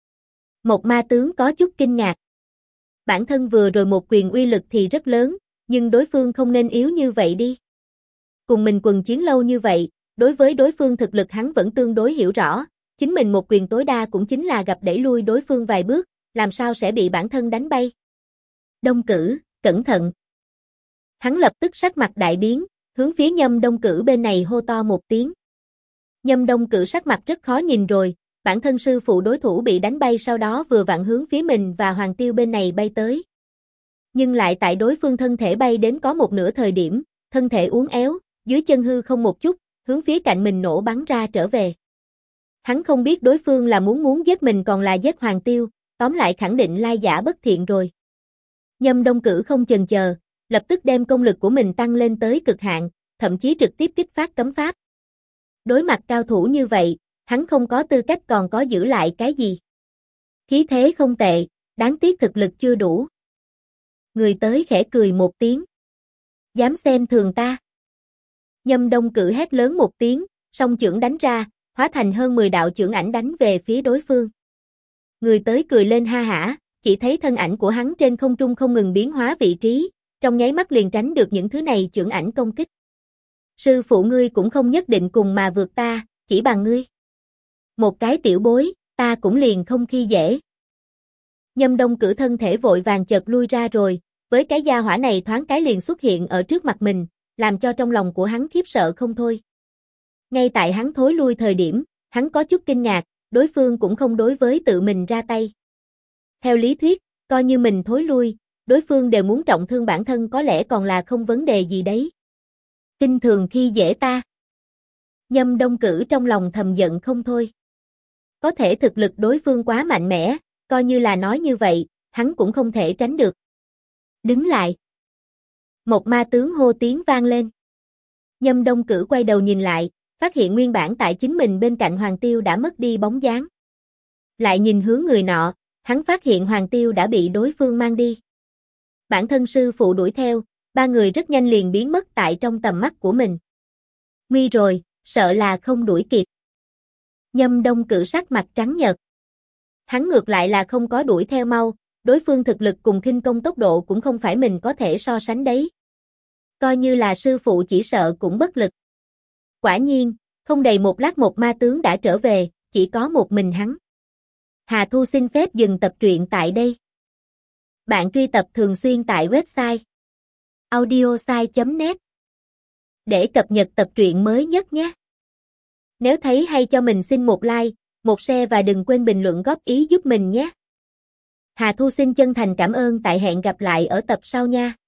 Một ma tướng có chút kinh ngạc. Bản thân vừa rồi một quyền uy lực thì rất lớn, nhưng đối phương không nên yếu như vậy đi. Cùng mình quần chiến lâu như vậy, đối với đối phương thực lực hắn vẫn tương đối hiểu rõ, chính mình một quyền tối đa cũng chính là gặp đẩy lui đối phương vài bước, làm sao sẽ bị bản thân đánh bay. Đông Cử, cẩn thận. Hắn lập tức sắc mặt đại biến, hướng phía Nhâm Đông Cử bên này hô to một tiếng. Nhâm Đông Cử sắc mặt rất khó nhìn rồi, bản thân sư phụ đối thủ bị đánh bay sau đó vừa vặn hướng phía mình và Hoàng Tiêu bên này bay tới. Nhưng lại tại đối phương thân thể bay đến có một nửa thời điểm, thân thể uốn éo, dưới chân hư không một chút, hướng phía cạnh mình nổ bắn ra trở về. Hắn không biết đối phương là muốn giết mình còn là giết Hoàng Tiêu, tóm lại khẳng định lai giả bất thiện rồi. Nhâm Đông Cử không chần chờ, lập tức đem công lực của mình tăng lên tới cực hạn, thậm chí trực tiếp kích phát cấm pháp. Đối mặt cao thủ như vậy, hắn không có tư cách còn có giữ lại cái gì. Khí thế không tệ, đáng tiếc thực lực chưa đủ. Người tới khẽ cười một tiếng. Dám xem thường ta. Nhâm Đông Cử hét lớn một tiếng, song chưởng đánh ra, hóa thành hơn 10 đạo chưởng ảnh đánh về phía đối phương. Người tới cười lên ha hả, chỉ thấy thân ảnh của hắn trên không trung không ngừng biến hóa vị trí, trong nháy mắt liền tránh được những thứ này chưởng ảnh công kích. Sư phụ ngươi cũng không nhất định cùng mà vượt ta, chỉ bằng ngươi. Một cái tiểu bối, ta cũng liền không khi dễ. Nhâm Đông Cử thân thể vội vàng chợt lui ra rồi, với cái gia hỏa này thoáng cái liền xuất hiện ở trước mặt mình, làm cho trong lòng của hắn khiếp sợ không thôi. Ngay tại hắn thối lui thời điểm, hắn có chút kinh ngạc, đối phương cũng không đối với tự mình ra tay. Theo lý thuyết, coi như mình thối lui, đối phương đều muốn trọng thương bản thân có lẽ còn là không vấn đề gì đấy. Kinh thường khi dễ ta. Nhâm Đông Cử trong lòng thầm giận không thôi. Có thể thực lực đối phương quá mạnh mẽ, coi như là nói như vậy, hắn cũng không thể tránh được. Đứng lại. Một ma tướng hô tiếng vang lên. Nhâm Đông Cử quay đầu nhìn lại, phát hiện nguyên bản tại chính mình bên cạnh Hoàng Tiêu đã mất đi bóng dáng. Lại nhìn hướng người nọ, hắn phát hiện Hoàng Tiêu đã bị đối phương mang đi. Bản thân sư phụ đuổi theo, ba người rất nhanh liền biến mất tại trong tầm mắt của mình. Nguy rồi, sợ là không đuổi kịp. Nhâm Đông Cử sắc mặt trắng nhợt. Hắn ngược lại là không có đuổi theo mau, đối phương thực lực cùng khinh công tốc độ cũng không phải mình có thể so sánh đấy. Coi như là sư phụ chỉ sợ cũng bất lực. Quả nhiên, không đầy một lát một ma tướng đã trở về, chỉ có một mình hắn. Hà Thu xin phép dừng tập truyện tại đây. Bạn truy tập thường xuyên tại website audiosai.net để cập nhật tập truyện mới nhất nhé. Nếu thấy hay cho mình xin một like, một share và đừng quên bình luận góp ý giúp mình nhé. Hà Thu xin chân thành cảm ơn, tại hẹn gặp lại ở tập sau nha.